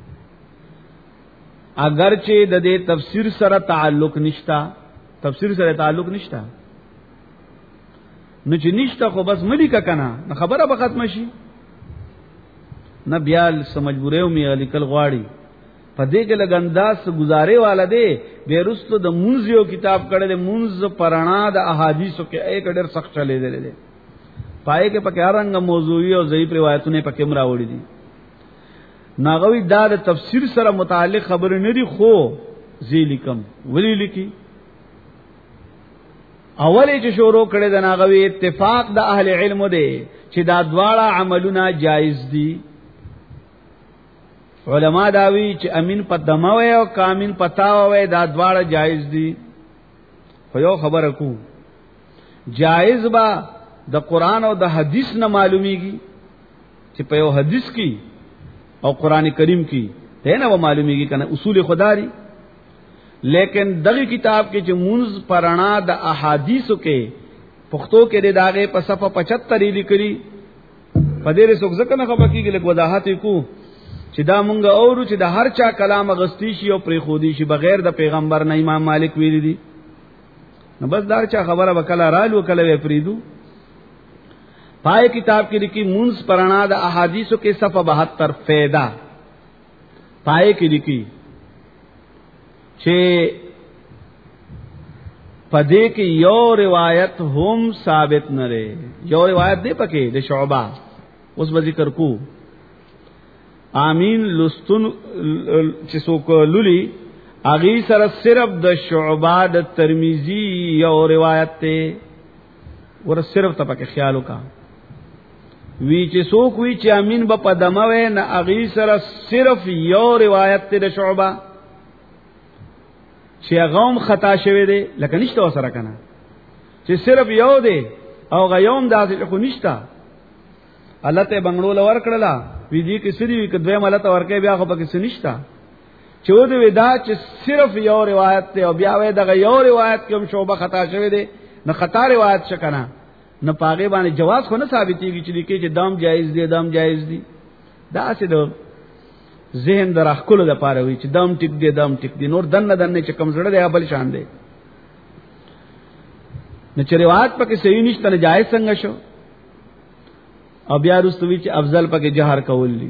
اگر چې د دې تفسیر سره تعلق نشتا تفسیر سره تعلق نشتا نو چې نشتا خو بس ملي کا کنه نو خبره به ختم شي نه بیا سمجبوره او می لیکل غواړي په دې کې لګنداس گزارې والا دی بیرستو د مونږ یو کتاب کړه د مونږ پرانا د احادیثو کې ایک ډېر سخت چلے دی پای کې پکې رنګ موضوعي او ضعیف روایتونه پکې مراوړي دي. ناغوی دا د تفسیر سره متعلق خبر نه دي خو ذیلی کم ولی لیکي اولی چې شروع کړي د ناغوی اتفاق د اهل علم دی چې دا دواړه عملونه جایز دي. علما داوی چې امین په دمه وای او کامین پتا وای دا دواړه جایز دي. خو یو خبره کو جایز با د قران او د حدیث نه معلومیږي چې په یو حدیث کې او قران کریم کې ته نه معلومیږي کنه اصول خدای. لیکن دغه کتاب کې چې مونږ پرانا د احادیثو کې پښتو کې د داغه په صفحه 75 لیکلي په دې رسوک ځکه نه خبر کېږي لکه وضاحت کو چې دا مونږ اورو چې د هر چا کلام غستی شي او پری خودي شي بغیر د پیغمبر نه امام مالک ویلي دي نو بس دا چا خبره وکړه رالو کله وی پریدو پای کتاب کې لیکي منز پرانا د احادیثو کې صفحه 72 فائدہ پای کې لیکي چې پدې کې یو روایت هم ثابت نه لري. یو روایت دی پکې د شعبہ اوس به ذکر کو. امین لستون چې څوک لولي اغي سره صرف د شعبہ د ترمذی یو روایت ته ور صرف ته پکې خیال وکا وی چې څوک وی چې امین په پدمه و نه اغي سره صرف یو روایت ته د شعبہ چې غوم خطا شوی دی لکه نشته وسره کنه چې صرف یو دی او غيوم داسې خو نشته. الله ته بنگړو لور کړلا وی دي کې سړي وی کدوې ملته ورکه بیا خو پکې سنشتا چې و دې ودا چې صرف یو روایت ته او بیا وې دغه یو روایت کې هم شوبه خطا شوی دی نه خطا روایت شکنه نه پاګې باندې جواز خو نه ثابتېږي چې لیکي چې دام جایز دی دام جایز دی. دا څه دو ذهن درخکلو د پاره وی چې دام ټیک دی دام ټیک دی نور دنه چې کم زړه دی بل شان دی نه چې روایت پکې صحیح نشته نه جایز څنګه شو. او بیا رستوی چې افضل پکې جهر کول دي.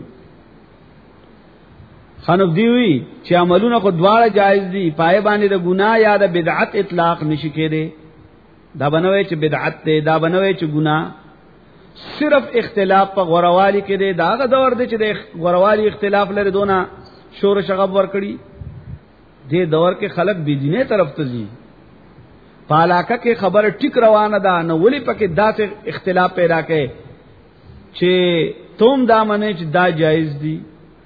خنف دی وی چې عملونه خو دواړه جایز دي پای باندې د ګناه یا د بدعت اطلاق نشي کېده. دا بنوي چې بدعت ته دا بنوي چې ګناه صرف اختلاف په غوروالی کې دی. دا غ دور دی چې د غوروالی اختلاف لري دونه شور شغب ور کړی. دې دور کې خلک بيدینه طرف ته ځي. پالاکه کې خبر ټیک روانه ده نه ولی پکې داسې اختلاف پیدا کړي چې توم دا منه چې دا جایز دي.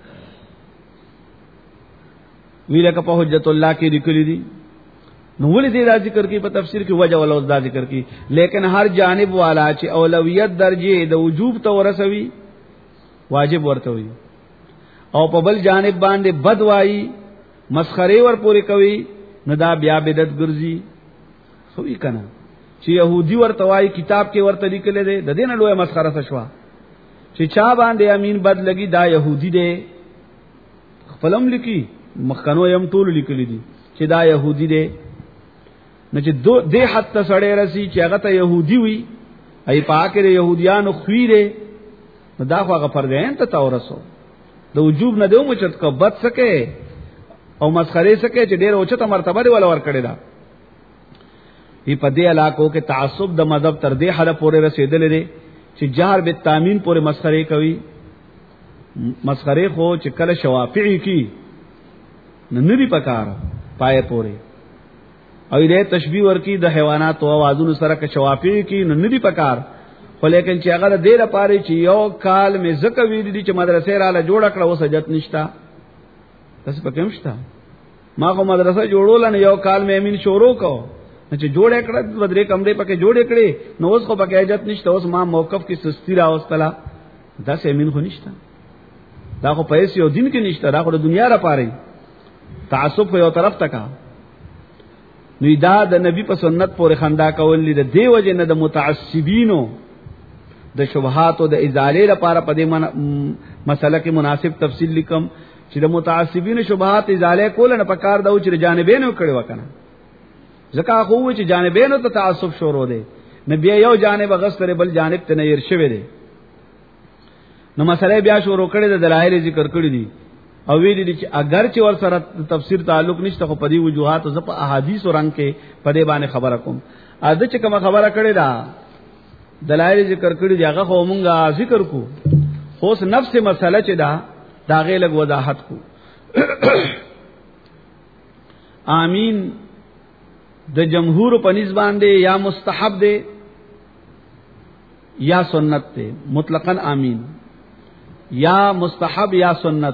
ویلکه په حجت الله کې لیکلي دي نو ولې دې دا ذکر کې په تفسیر کې وجه ولا دا ذکر کې لیکن هر جانب والا چې اولویت درجه د وجوب ته ورسوي واجب ورته وي او په بل جانب باندې بد وایي مسخره ور پوری کوي نو دا بیا بدعت ګرځي. خو یې کنه چې يهودي ورته وایي کتاب کې ورته لیکل دي د دې نه لوی مسخره شوا چې چا باندې امین بد لګي دا يهودي دی. خپلم لیکي مخکنو يم ټول لیکلي دي چې دا يهودي دی. نو چې دې حتی سړی رسی چې هغه ته يهودي وي ای پاکه يهوديانو خويره نو دا خو هغه پردین ته تورسو د وجوب نه دیو مچت کو بد سکے او مسخره سکے چې ډېر اوچته مرتبه دی ولا ور کړی دا. ای په دې علاقو کې تعصب د مذهب تر دې حد پورې رسیدلې دي چې جهر به تامین پورې مسخره کوي. مسخره خو چې کله شوافعی کی نه ندی پکار پای پورې او دې تشبیه ورکی د حیوانات او اوازونو سره کې شوافعی کی نه ندی پکار. خو لیکن چې هغه دې لپاره چې یو کال می زکه وی دي چې مدرسې رااله جوړ کړه و سجت نشتا تاسو پکې مشتا ما کوم مدرسه جوړول نه یو کال می امین شروع کو چې جوړ کړه بدرې کمرې پکې جوړ کړي نو اوس خو پکې اجازه نشته. اوس ما موقف کې سستی راوستله دا سیمین خو نشته دا خو پیسې او دین کې نشته دا خو د دنیا را پاره تعصب په یو طرف تکا. نو دا د نبی په سنت پورې خندا کول دي د دیو جن د متعصبینو د شبهات او د ازاله لپاره په دې مسله کې مناسب تفصیل لیکم چې د متعصبینو شبهات ازاله کول نه پکار دا چې جانبین کړي وکنه زکه خو چې جانبین ته تعصب شروع دي نبی یو جانب غسر بل جانب ته نه ير شوی دي. نو مسله بیا شروع کړي د دلایل ذکر کړي دي او ویل دي چې اگر چې ور سره تفسیر تعلق نشته خو په دې وجوهات او په احادیث رنگ کې په دې باندې خبره کوم. اده چې کوم خبره کړي دا دلایل ذکر کړي دی هغه خو مونږه ذکر کو خو نفس مسله چې دا داغه لګ وضاحت کو. امین د جمهور په نسبت باندې یا مستحب دی یا سنت دی مطلقاً امین یا مستحب یا سنت.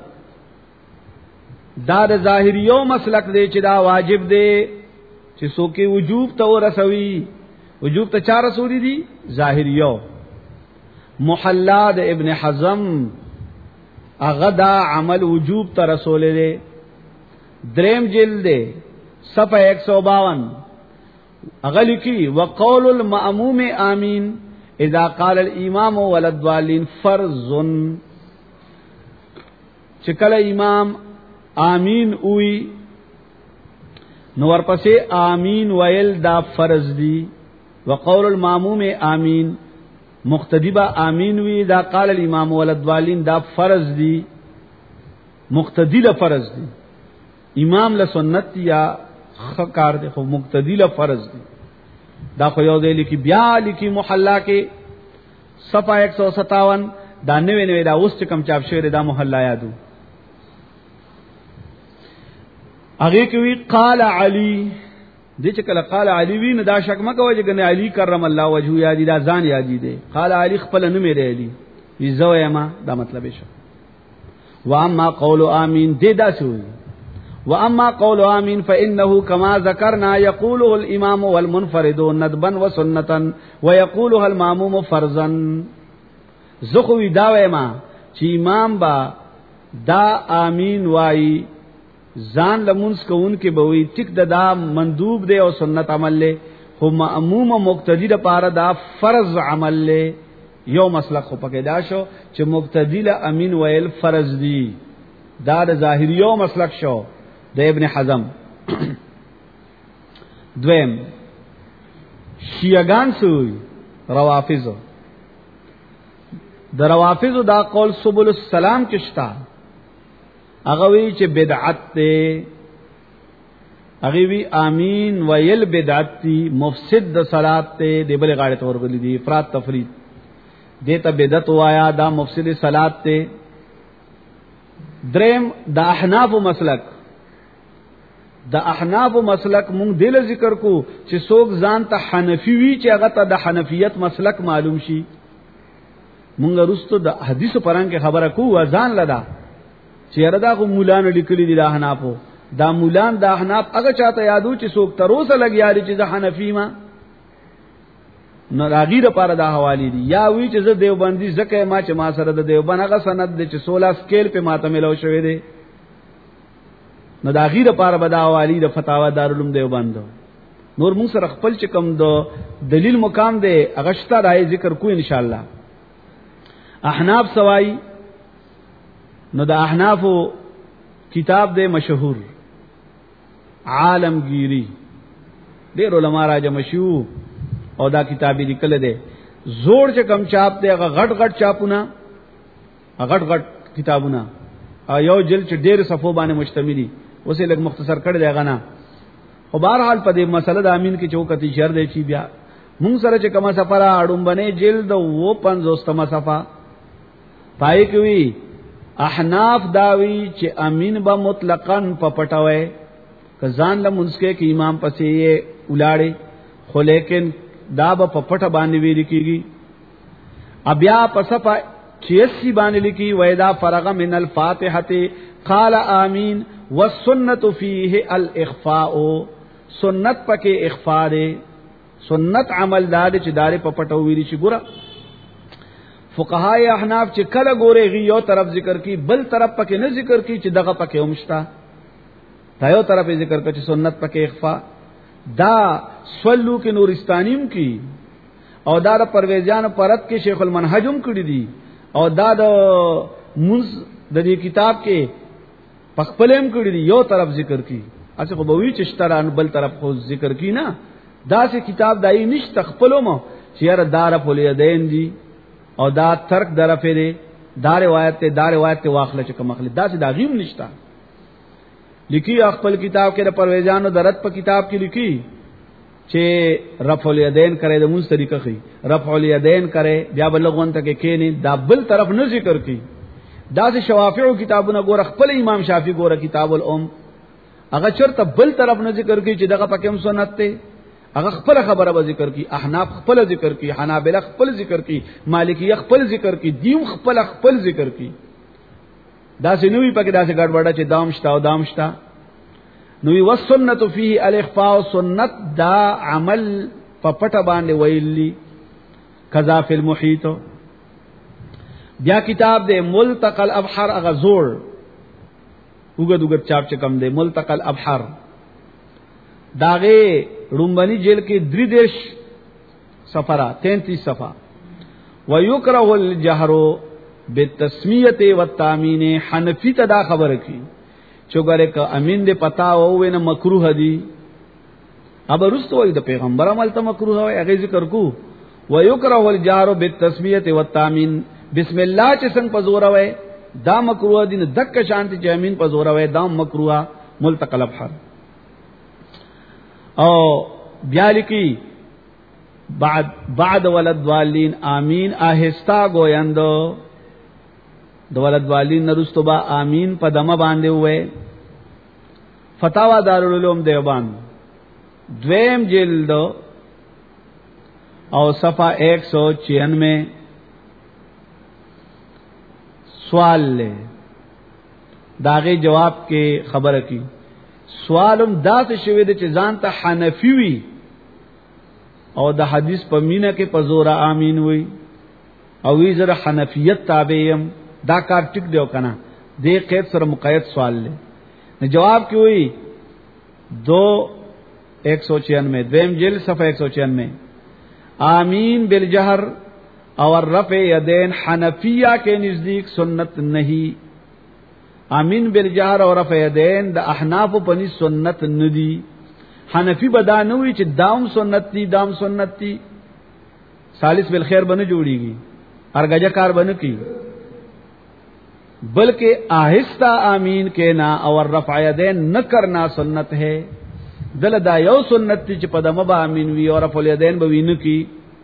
دا د ظاهریو مسلک دی چې دا واجب دی چې څوک وجوب ته ورسوي. وجوب ته چا رسولي دي ظاهریو. محلا د ابن حزم هغه دا عمل وجوب ته رسول دی. دریم جلد صفحه 152 هغه لیکي وقول المأموم آمین اذا قال الامام والضالین فرض. چې کله امام آمین اوئی نو ورپسې آمین ویل دا فرض دی. وقول الماموم آمین مقتدی با امین وی دا قال الامام ولدوالین دا فرض دی مقتدی له فرض دی امام له سنت یا خکار دی خو مقتدی له فرض دی دا خو یو دی لیکي بیا لیکي محلا کې صفحه 157 دا 99 دا اوس کم چاپ شوی دا محلا یادو هغه کې وی قال علی دې چې کله قال علی وی نه دا شک مکه وجه کنه علی کرم الله وجهه یادی دا ځان یادی دی قال علی خپل نه مې دی وی زوی ما دا مطلب شو واما قول امین دې دا شو واما قول امین فانه كما ذكرنا يقوله الامام والمنفرد ندبا وسنتا ويقولها الماموم فرضا زخوی دا ویما چې امام با دا امین وای ځان لمونس کوون کې بوي ټیک دا مندوب دی او سنت عمل له خو مأموم او مقتدی د پاره دا فرض عمل له یو مسلک خو پکې دا شو چې مقتدی له امین ویل فرض دی دا د ظاهریو مسلک شو د ابن حزم دویم شیعگان سوی روافض د روافض دا قول سبل السلام کشتا هغه وی چې بدعت ته هغه وی امین ویل بدعت دی مفسد د صلات ته دی بل غاړه تور غلی دی افراط تفرید دیتا بدعت وایا دا مفسد صلات ته دریم د احناف مسلک د احناف مسلک مونږ دل ذکر کو چې څوک ځان ته حنفی وی چې هغه ته د حنفیت مسلک معلوم شي مونږ رستو د حدیث پران کې خبره کو ځان لدا چې ردا کو مولان لیکلي دي د احنافو دا مولان د احناف هغه چاته یادو چې څوک تروسه لګیاري چې د حنفی ما نه راغیره پر د حوالی دي یا وی چې زه دیوبندي زکه ما چې ما سره د دیوبند هغه سند دي چې 16 سکیل په ماته ملو شوې دي نو دا غیره پر بدا حوالی د فتاوا دارالعلوم دیوبند نور موږ سره خپل چې کوم د دلیل مقام دی هغه شته راي ذکر کو ان شاء الله احناف سوای نو د احنافو کتاب دے مشهور عالمگیری ډېر علما را جمع شو او دا کتاب لیکل دي زوړ چې کم چاپ دی هغه غټ غټ چاپونه غټ غټ کتابونه یو جلد چې ډېر صفو باندې مشتملي اوسې لږ مختصر کړی دی غنا خو بهرحال په دې مسله د امین کې چوکتی شر دی چې بیا مونږ سره چې کومه سفره اړوم باندې جلد و 50 صفه پای کوي احناف داوی چې امین با مطلقاً پپټوي کزان له منسکه کې امام پسې یې ولاړې خو لیکن دا به پپټ باندې ویل کیږي ابیا پسپا 86 باندې لیکي وېدا فرغ من الفاتحه قال امین والسنه فيه الاخفاء سنت پکې اخفاء ده سنت عمل دار چې دار پپټو ویل شي ګره فقهای احناف چې کله ګوره غي یو طرف ذکر کی بل طرف پکې نه ذکر کی چې دغه پکې همشتا دا یو طرف ذکر کی چې سنت پکې اخفاء دا سولو کې نورستانیم کی او دا د پرویزیان پرت کې شیخ المنهجم کړی دي او دا د منز د دې کتاب کې پخپلم کړی دي یو طرف ذکر کی اڅه خو به وی چشتران بل طرف خو ذکر کی نه دا سه کتاب دای نشته خپلوم چې یاره دار په لیدین دي او دا ترک درفه دی دا روایت ته واخله چې کوم اخلي دا چې دا غیم نشتا لیکي خپل کتاب کې د پرویزانو درت په کتاب کې لیکي چې رفع الیدین کرے د موږ طریقه خي رفع الیدین کرے بیا بلغون ته کې کینی دا بل طرف نه ذکر کی دا چې شوافیو کتابونه ګور خپل امام شافعی ګور کتاب الام هغه چرته بل طرف نه ذکر کی چې دغه پکې هم سنت ته هغه خپل خبره به ذکر کی احناف خپل ذکر کی حنابلہ خپل ذکر کی مالکیہ خپل ذکر کی دیم خپل ذکر کی دا سه نوې پکې دا سه ګډوډه چې دامشتا نوې والسنت فيه الاخفاء سنت دا عمل په پټه باندې ویلی کذا فی المحیط بیا کتاب دے ملتقى الابحر هغه زوړ وګد چاپ چې کم دے ملتقى الابحر داغه رومبنی جیل کې 33 صفرا 33 صفحه ويكره الجهر بالتسمیه والتامین حنفی تدا خبر کی چوغره ک امین دې پتا او وینه مکروه دی اب رستو د پیغمبر عمل ته مکروه وي هغه ذکر کو ويكره الجهر بالتسمیه والتامین بسم الله چې څنګه پزوروي دا مکروه دي نه دک شانتی چې امین پزوروي دا مکروه ملتقل ابحر او بیالکی بعد ولد والین آمین آہستا گویندو د ولد والین نرستو با آمین په دمه باندې وې فتاوا دارالعلوم دیوبند دویم جلد او صفحہ 196 سوال لے داغه جواب کې خبره کی سوالم داس شوی د چې ځان ته حنفی وی او د حدیث په مینه کې په زور امین وی او وی زره حنفیت تابعیم دا کار ټیک دیو کنه دې قید سره مقید سوال لے نو جواب کې وی 196 دویم جلد صفحہ 196 آمین بالجہر اور رفع یدین حنفیہ کے نزدیک سنت نہیں آمین بالجہر اور رفع یدین د احناف پنی سنت ندی حنفی بدانوی چې دام سنت دی دام سنت دی سالس بالخیر بن جوړیږي ارګجا کار بن کی بلکہ آہستہ آمین کہنا اور رفع یدین نہ کرنا سنت ہے دل دا یو سنت تی چې پدمه با امین وی او رفع الیدین به وینو کی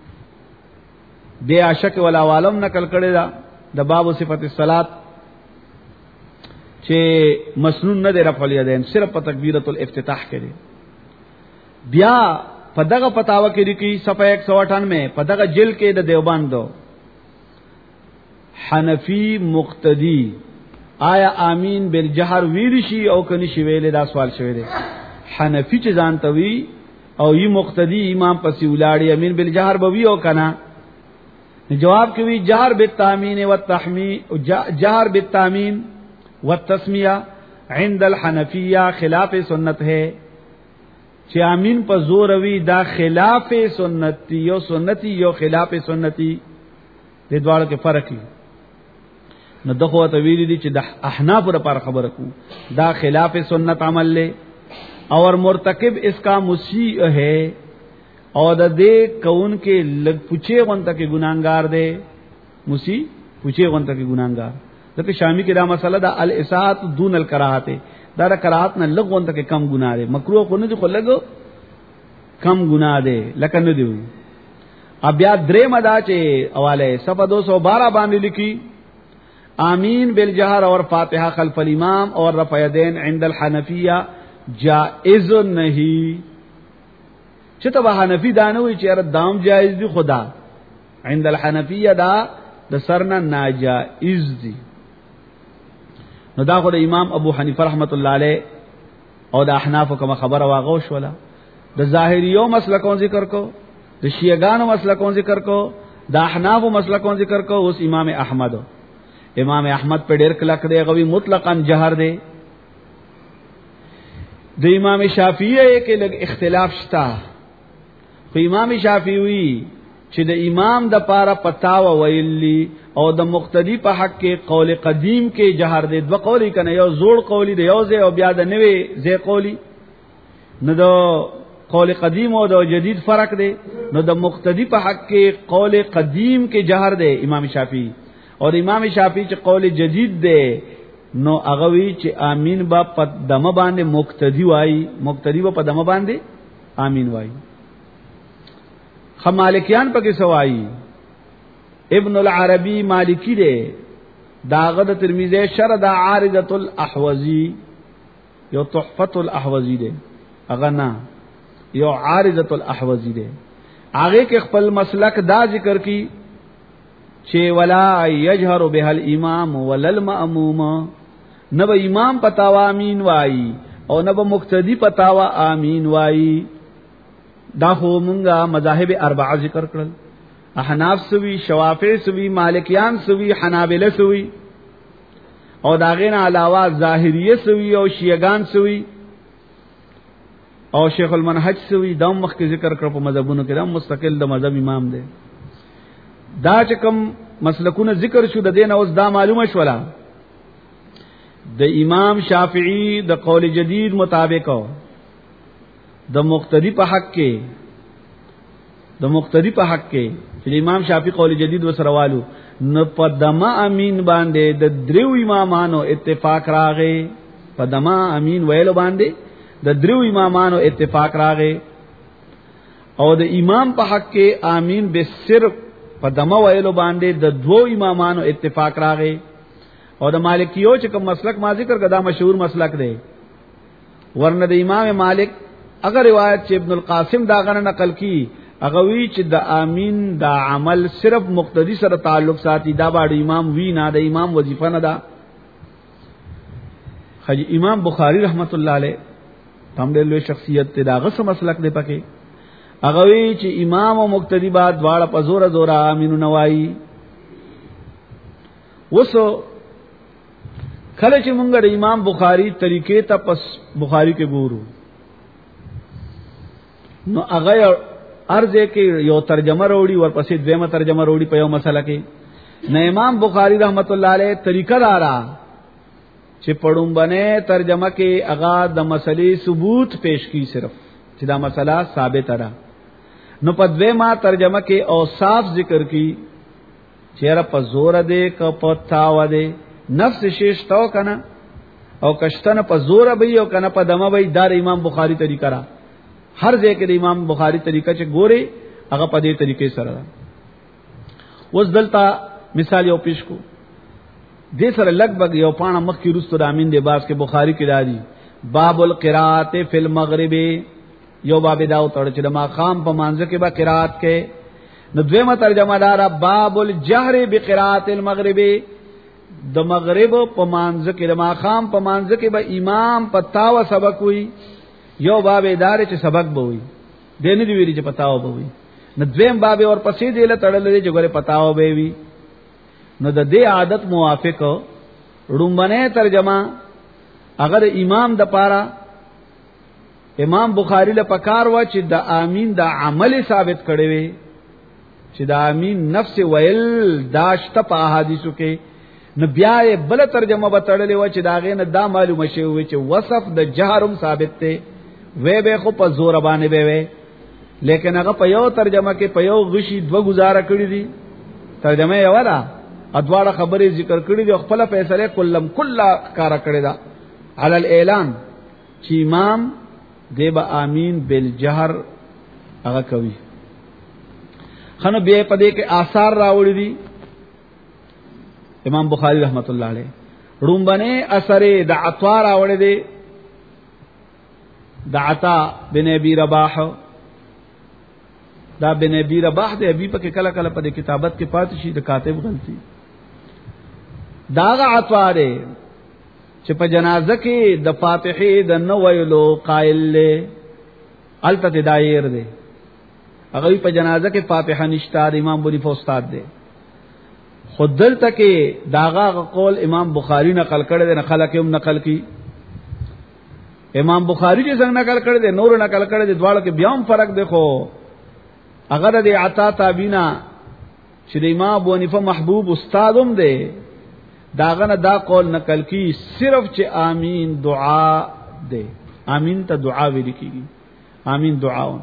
دی عاشق ولا عالم نقل کړي دا د باب صفت الصلات چې مسنون نه دی رفع الیدین صرف په تکبیرۃ الافتتاح کړي بیا پدغه پتاوه کې کی صفحه 198 پدغه جلد کې د دیوبندو حنفی مقتدی آیا آمین بالجهر ویل شي او کني شي ویل دا سوال شوی دی حنفی چې ځان توي او یی مقتدی امام پسې ولاړی امین بالجهر بوي او کنا جواب کې وی جهر بالتامین والتحمید جهر بالتامین والتسمیه عند الحنفیہ خلاف سنت ہے چې امین په زور وی دا خلاف سنتی یو سنتی یو خلاف سنتی دې دواړو کې فرق دی نو دغه ته ویل دي چې د احناف لپاره خبره کو دا خلاف سنت عمل له اور مرتکب اس کا مسیء ہے اور دے کون کے لگ پوچھے غنتا کے گناہگار دے مسیء پوچھے غنتا کے گناہگار دغه شامی کې دا مسله دا الاساءت دون الکراهت دا کراهت نه لګ غنتا کے کم گناہ دے مکروه کو نه دي خو لګ کم گناہ دے لکه نه دی اب بیا درې مدا چې حواله صفحه 212 باندې لیکي آمین بالجهر اور فاتحہ خلف الامام اور رفع یدین عند الحنفیہ جائز نہیں چته به حنفی دانوي چې دام جائز دي خدا عند الحنفیہ دا د سرنا ناجائز دي نو دا خو د امام ابو حنیفه رحمت الله علیه او د احناف کوم خبره واغوش ولا د ظاهریو مسلکون ذکر کو د شیعاګانو مسلکون ذکر کو د احناف مسلکون ذکر کو اوس امام احمد په ډیر کلک دی غوی مطلقاً جهر دی د امام شافعی کې لږ اختلاف شتا خو امام شافعی وی چې د امام د پاره پتاوه ویلی او د مقتدی په حق کې قول قدیم کې جهر دی دو قولی کنه یو زوړ قولی دی یو ځای او بیا د نوې ځای قولی نو د قول قدیم او د جدید فرق دی نو د مقتدی په حق کې قول قدیم کې جهر دی امام شافعی اور امام شافعی چې قول جدید دی نو هغه وی چې امین با په دمه باندې مقتدی وای مقتدی با په دمه باندې امین وای خمالکیان پکې سوای ابن العربی مالکی دی داغه د ترمذی شرح د عارضه الاحوزی یو تحفه الاحوزی دی هغه نه یو عارضه الاحوزی دی هغه کې خپل مسلک دا ذکر کی چې ولا یجهر به الامام ولل ماموم نو امام پتاوا امین وای او نو مقتدی پتاوا امین وای دا خو مونږه مذاهب اربعه ذکر کړل احناف سوی شوافی سوی مالکیان سوی حنابلہ سوی او داغین علاوه ظاهریه سوی او شیعگان سوی او شیخ المنهج سوی دا مخ کې ذکر کړ په مذهبونو کې دا مستقل د مذهب امام دی دا چې کوم مسلکونه ذکر شو د دین اوس دا معلومه شولا د امام شافعی د قول جدید مطابق د مقتدی په حق کې د مقتدی په حق کې چې امام شافعی قول جدید وسروالو نو په دما امین باندې د دریو امامانو اتفاق راغی، په دما امین ویلو باندې د دریو امامانو اتفاق راغی، او د امام په حق کې امین به صرف په دما ویلو باندې د دوو امامانو اتفاق راغی. او د مالکیو چې کوم مسلک ما ذکر کړه دا مشهور مسلک دی، ورنه د امام مالک اگر روایت چې ابن القاسم دا غنه نقل کی هغه وی چې د امین دا عمل صرف مقتدی سره تعلق ساتي، دا باندې امام وی نه، د امام وظیفه نه ده. خج امام بخاری رحمت الله علیه هم ډېر لوی شخصیت ته دا غس مسلک دی پکې، هغه وی چې امام او مقتدی بعد دواړه په زور زور امین نوایي. وسو کله چې مونږ د امام بخاری طریقې ته پس بخاری کې ګورو نو هغه ارزه کې یو ترجمه وروړي ورپسې دویمه ترجمه وروړي په یو مسله کې. نه امام بخاری رحمت الله علیه طریقه دارا چې پړم باندې ترجمه کې هغه د مسلې ثبوت پیش کی، صرف چې دا مسله ثابت ده. نو په دویمه ترجمه کې اوصاف ذکر کی چیرې په زور ده ک په تاو ده، نفس شیش تو کنه او کشتنه په زور به او کنه په دمه به، دار امام بخاری طریقه را. هر ځای کې د امام بخاری طریقه چې ګوري هغه په دې طریقې سره ده. اوس دلته مثال یو پیش کو، دې سره لګبګ یو پاڼه مخ کې رستو د امین دی باز کې بخاری کې دادی باب القراءات فی المغرب، یو باب داو تړ چې د ماقام په مانځ کې به قرات کې. نو دویمه ترجمه دارا باب الجهر بقراءات المغرب، د مغرب په مانځ کې د ماقام په مانځ کې به امام پتاو سبق وي، یو باب ادارې چې سبق به وي، دینه دی ویری چې پتاو به وي. نو دویم باب اور پسې دی له تړلې چې ګوره پتاو به وي. نو د دې عادت موافق رومبنه ترجمه اگر امام د پاره امام بخاری له پکار و چې د امین د عمل ثابت کړي وي، چې د امین نفس ویل داشته په احادیثو کې. نو بیا بل ترجمه به تړلې و چې داغه نه دا معلومه شوی چې وصف د جهرم ثابت ته وې به خو په زور باندې به وې، لیکن هغه په یو ترجمه کې په یو غشي دو گزاره کړی دي، ترجمه یې ولا ادواره خبرې ذکر کړی دي، خپل فیصله کلم کلا کار کړی دا علی الاعلان چې امام دی به امین بالجهر هغه کوي. خنو بیا په دې کې آثار راوړي دي امام بخاری رحمت الله علیه. رومبنه اثر د عطا راوړي دي، د عطا بن ابي رباح، دا بن ابي رباح دی ابي په کله کله په کتابت کې پاتې شي د کاتب غلطي. داغه عطا دی چې په جنازه کې د فاتحه د نو ویلو قائل له الته دایر دی، هغه په جنازه کې فاتحه نشته، د امام بني استاد دی. خود دلته کې داغه قول امام بخاری نقل کړی دی، نه خلک هم نقل کی. امام بخاری چې څنګه نقل کړی دی نور نقل کړی دی، دواړو کې بیا هم فرق دی. خو اگر د عطا تابینا چې د امام ابو حنیفه محبوب استادم دی داغه نه دا قول نقل کی صرف چې امین دعا دی، امین ته دعا ویل کیږي، امین دعاون.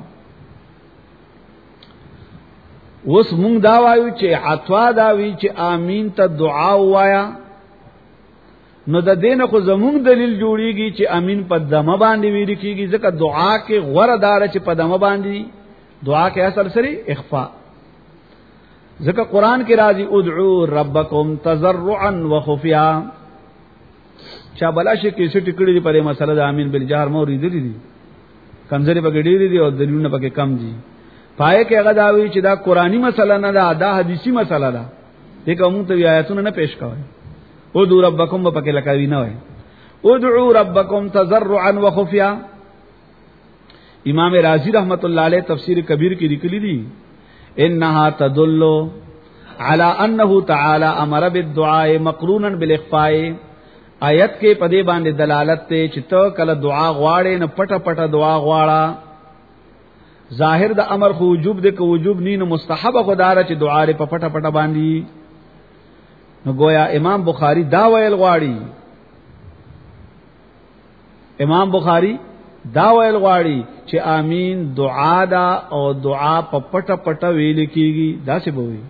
اوس مونږ دا وایو چې عطا دا وی چې امین ته دعا وایا، نو د دین خو زمونږ دلیل جوړیږي چې امین په دمه باندې ویل کیږي، ځکه دعا کې غوړه دار چې په دمه باندې دعا کې اثر سره اخفاء، ځکه قران کې راځي ادعوا ربکم تضرعا وخفیا. چا بلاشه کې څه ټکړي دی په مسله د امین بالجهر مو ریدلې دي، کمزوري پکې ډېری دي او دلیلونه پکې کم دي. پای کې هغه دا وی چې دا قرآنی مسله نه ده، دا حدیثی مسله ده. دغه موږ ته آیاتونه نه پېښ کوي. ادعوا ربکم پکې لکاوی نه وای، ادعوا ربکم تضرعا وخفیا. امام رازی رحمت الله علیه تفسیر کبیر کې لیکلی دي انها تدل على انه تعالی امر بالدعاء مقرونا بالاخفاء. آیت کې پدې باندې دلالت ته چې تو کله دعا غواړې نه پټه پټه دعا غواړه. ظاهر د امر خو وجوب دې کو وجوب نه مستحب خدای چې دعا لري په پټه پټه باندې. نو گویا امام بخاری دا ویل غواړي، امام بخاری دا ویل غواړي چې امین دعا دا او دعا په پټه پټه ویل کیږي دا څه بوي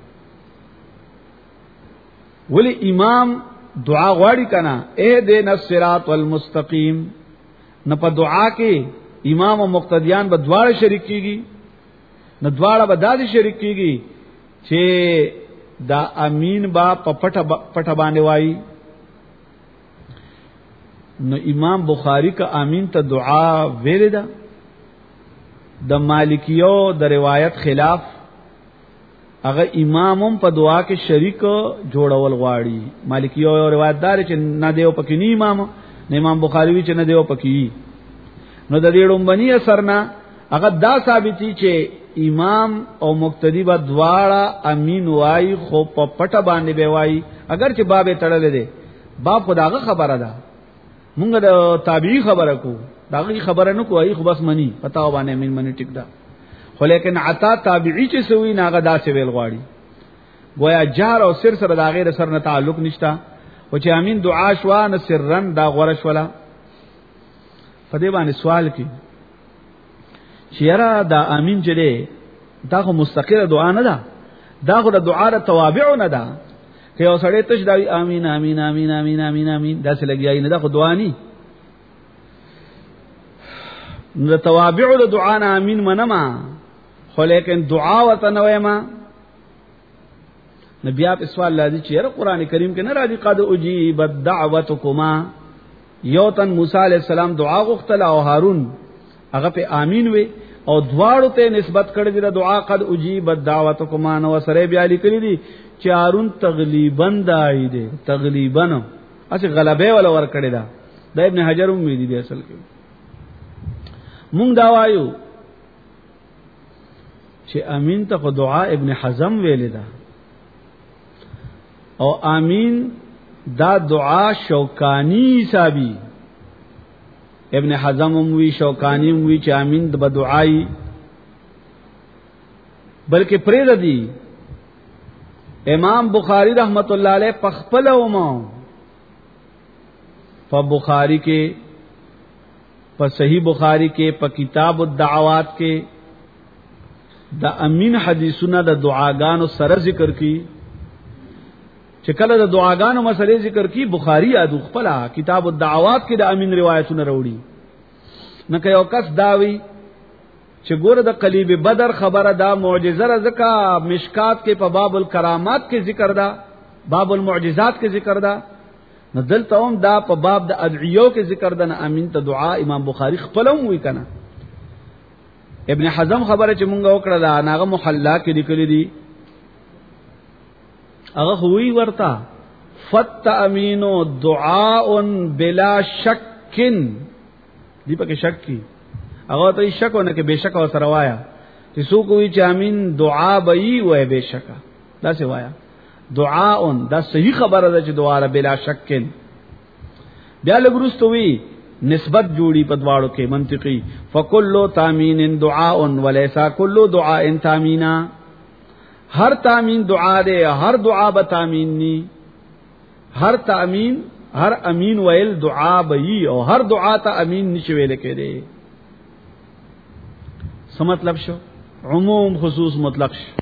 ولی امام دعا غواړي کنا اهدنا الصراط المستقیم نه په دعا کې امام او مقتدیان به دواړه شریک کیږي نه دواړه به دادي شریک کیږي چې دا امین با په پټه باندې وایي نو امام بخاری کا امین ته دعا ویل دا د مالکیو د روایت خلاف هغه امامم په دعا کې شریک جوړول غواړي مالکیو روایت دار چې نه دیو پکې نی امام نه امام بخاری وی چې نه دیو پکې نو د دې ډومبنی اثر نه هغه دا ثابتي چې امام او مقتدی با دواړه امین وای خو په پټه باندې به وای اگر چې باب تړلې ده باب خداغه خبره ده مونږ د تابعی خبره کو داغه خبره نه کوي خو بس منی پتا و باندې امین منی ټیک ده خو لیکن عطا تابعی چې سوی ناغه داسې ویل غواړي گویا جهر او سر سره دا غیر سره تعلق نشتا او چې امین دعا شوا نه سرن دا غورش ولا په دې باندې سوال کی چیرې دا امین جده دا خو مستقله دعا نه ده دا خو د دعا ر توابع نه ده که یو سړی تش دا امین امین امین امین امین امین دا څه لګیای نه ده خو دعا نه نو توابع د دعا نه امین منما خو لیکن دعا وتنوي ما نبی اپ سوال لازم چې قرآن کریم کې نه راځي قد اجیبت دعوتکما یوتن موسی علی السلام دعا غوښتله او هارون هغه په امین وی او دواړو ته نسبت کړی دی دعا قد اجیبت دعوتکما نو سره بیا لیکلی دي چې هارون تغلیبا دای دی تغلیبا اسی غلبه ولا ور کړی دا د ابن حجر امید دی اصل کې مونږ دا وایو چې امین ته دعا ابن حزم ویل دا او امین دا دعا شوکانی حسابی ابن حزم وی شوکانی وی چې امین د دعای بلکې پرې دی امام بخاری رحمت الله علیه پخپل اومو په بخاری کې په صحیح بخاری کې په کتاب الدعوات کې د امین حدیثونه د دعاګانو سره ذکر کی چې کله د دعاګانو مسلې ذکر کی بخاری ادو خپل کتاب الدعوات کې د امین روایتونه وروړي نه یو کس داوی چې ګوره د قلیب بدر خبره دا معجزه رزکا مشکات کې په باب الکرامات کې ذکر دا باب المعجزات کې ذکر دا نو دلته هم دا په باب د ادعیو کې ذکر دا نه امین ته دعا امام بخاری خپل هم وی کنه ابن حزم خبره چې مونږ وکړه دا ناغه محلا کې لیکلي دي هغه خوې ورتا فت امینو دعاء بلا شک دی پکې شک کی هغه ته شکونه کې بشک او سره وایا چې څوک وی چې امین دعا بئی وای بشک دا څه وایا دعاء دا صحیح خبره ده چې دعا بلا شک بیا لګروستوي نسبت جوړی په دواړو کې منطقي فکلو تامین دعاء وليس كل دعاء تامینا ہر تامین دعا دے ہر دعا بتامین نی ہر تامین ہر امین ویل دعا بئی او ہر دعا تا امین نشوي لکه دے سم مطلب شو عموم خصوص مطلق شو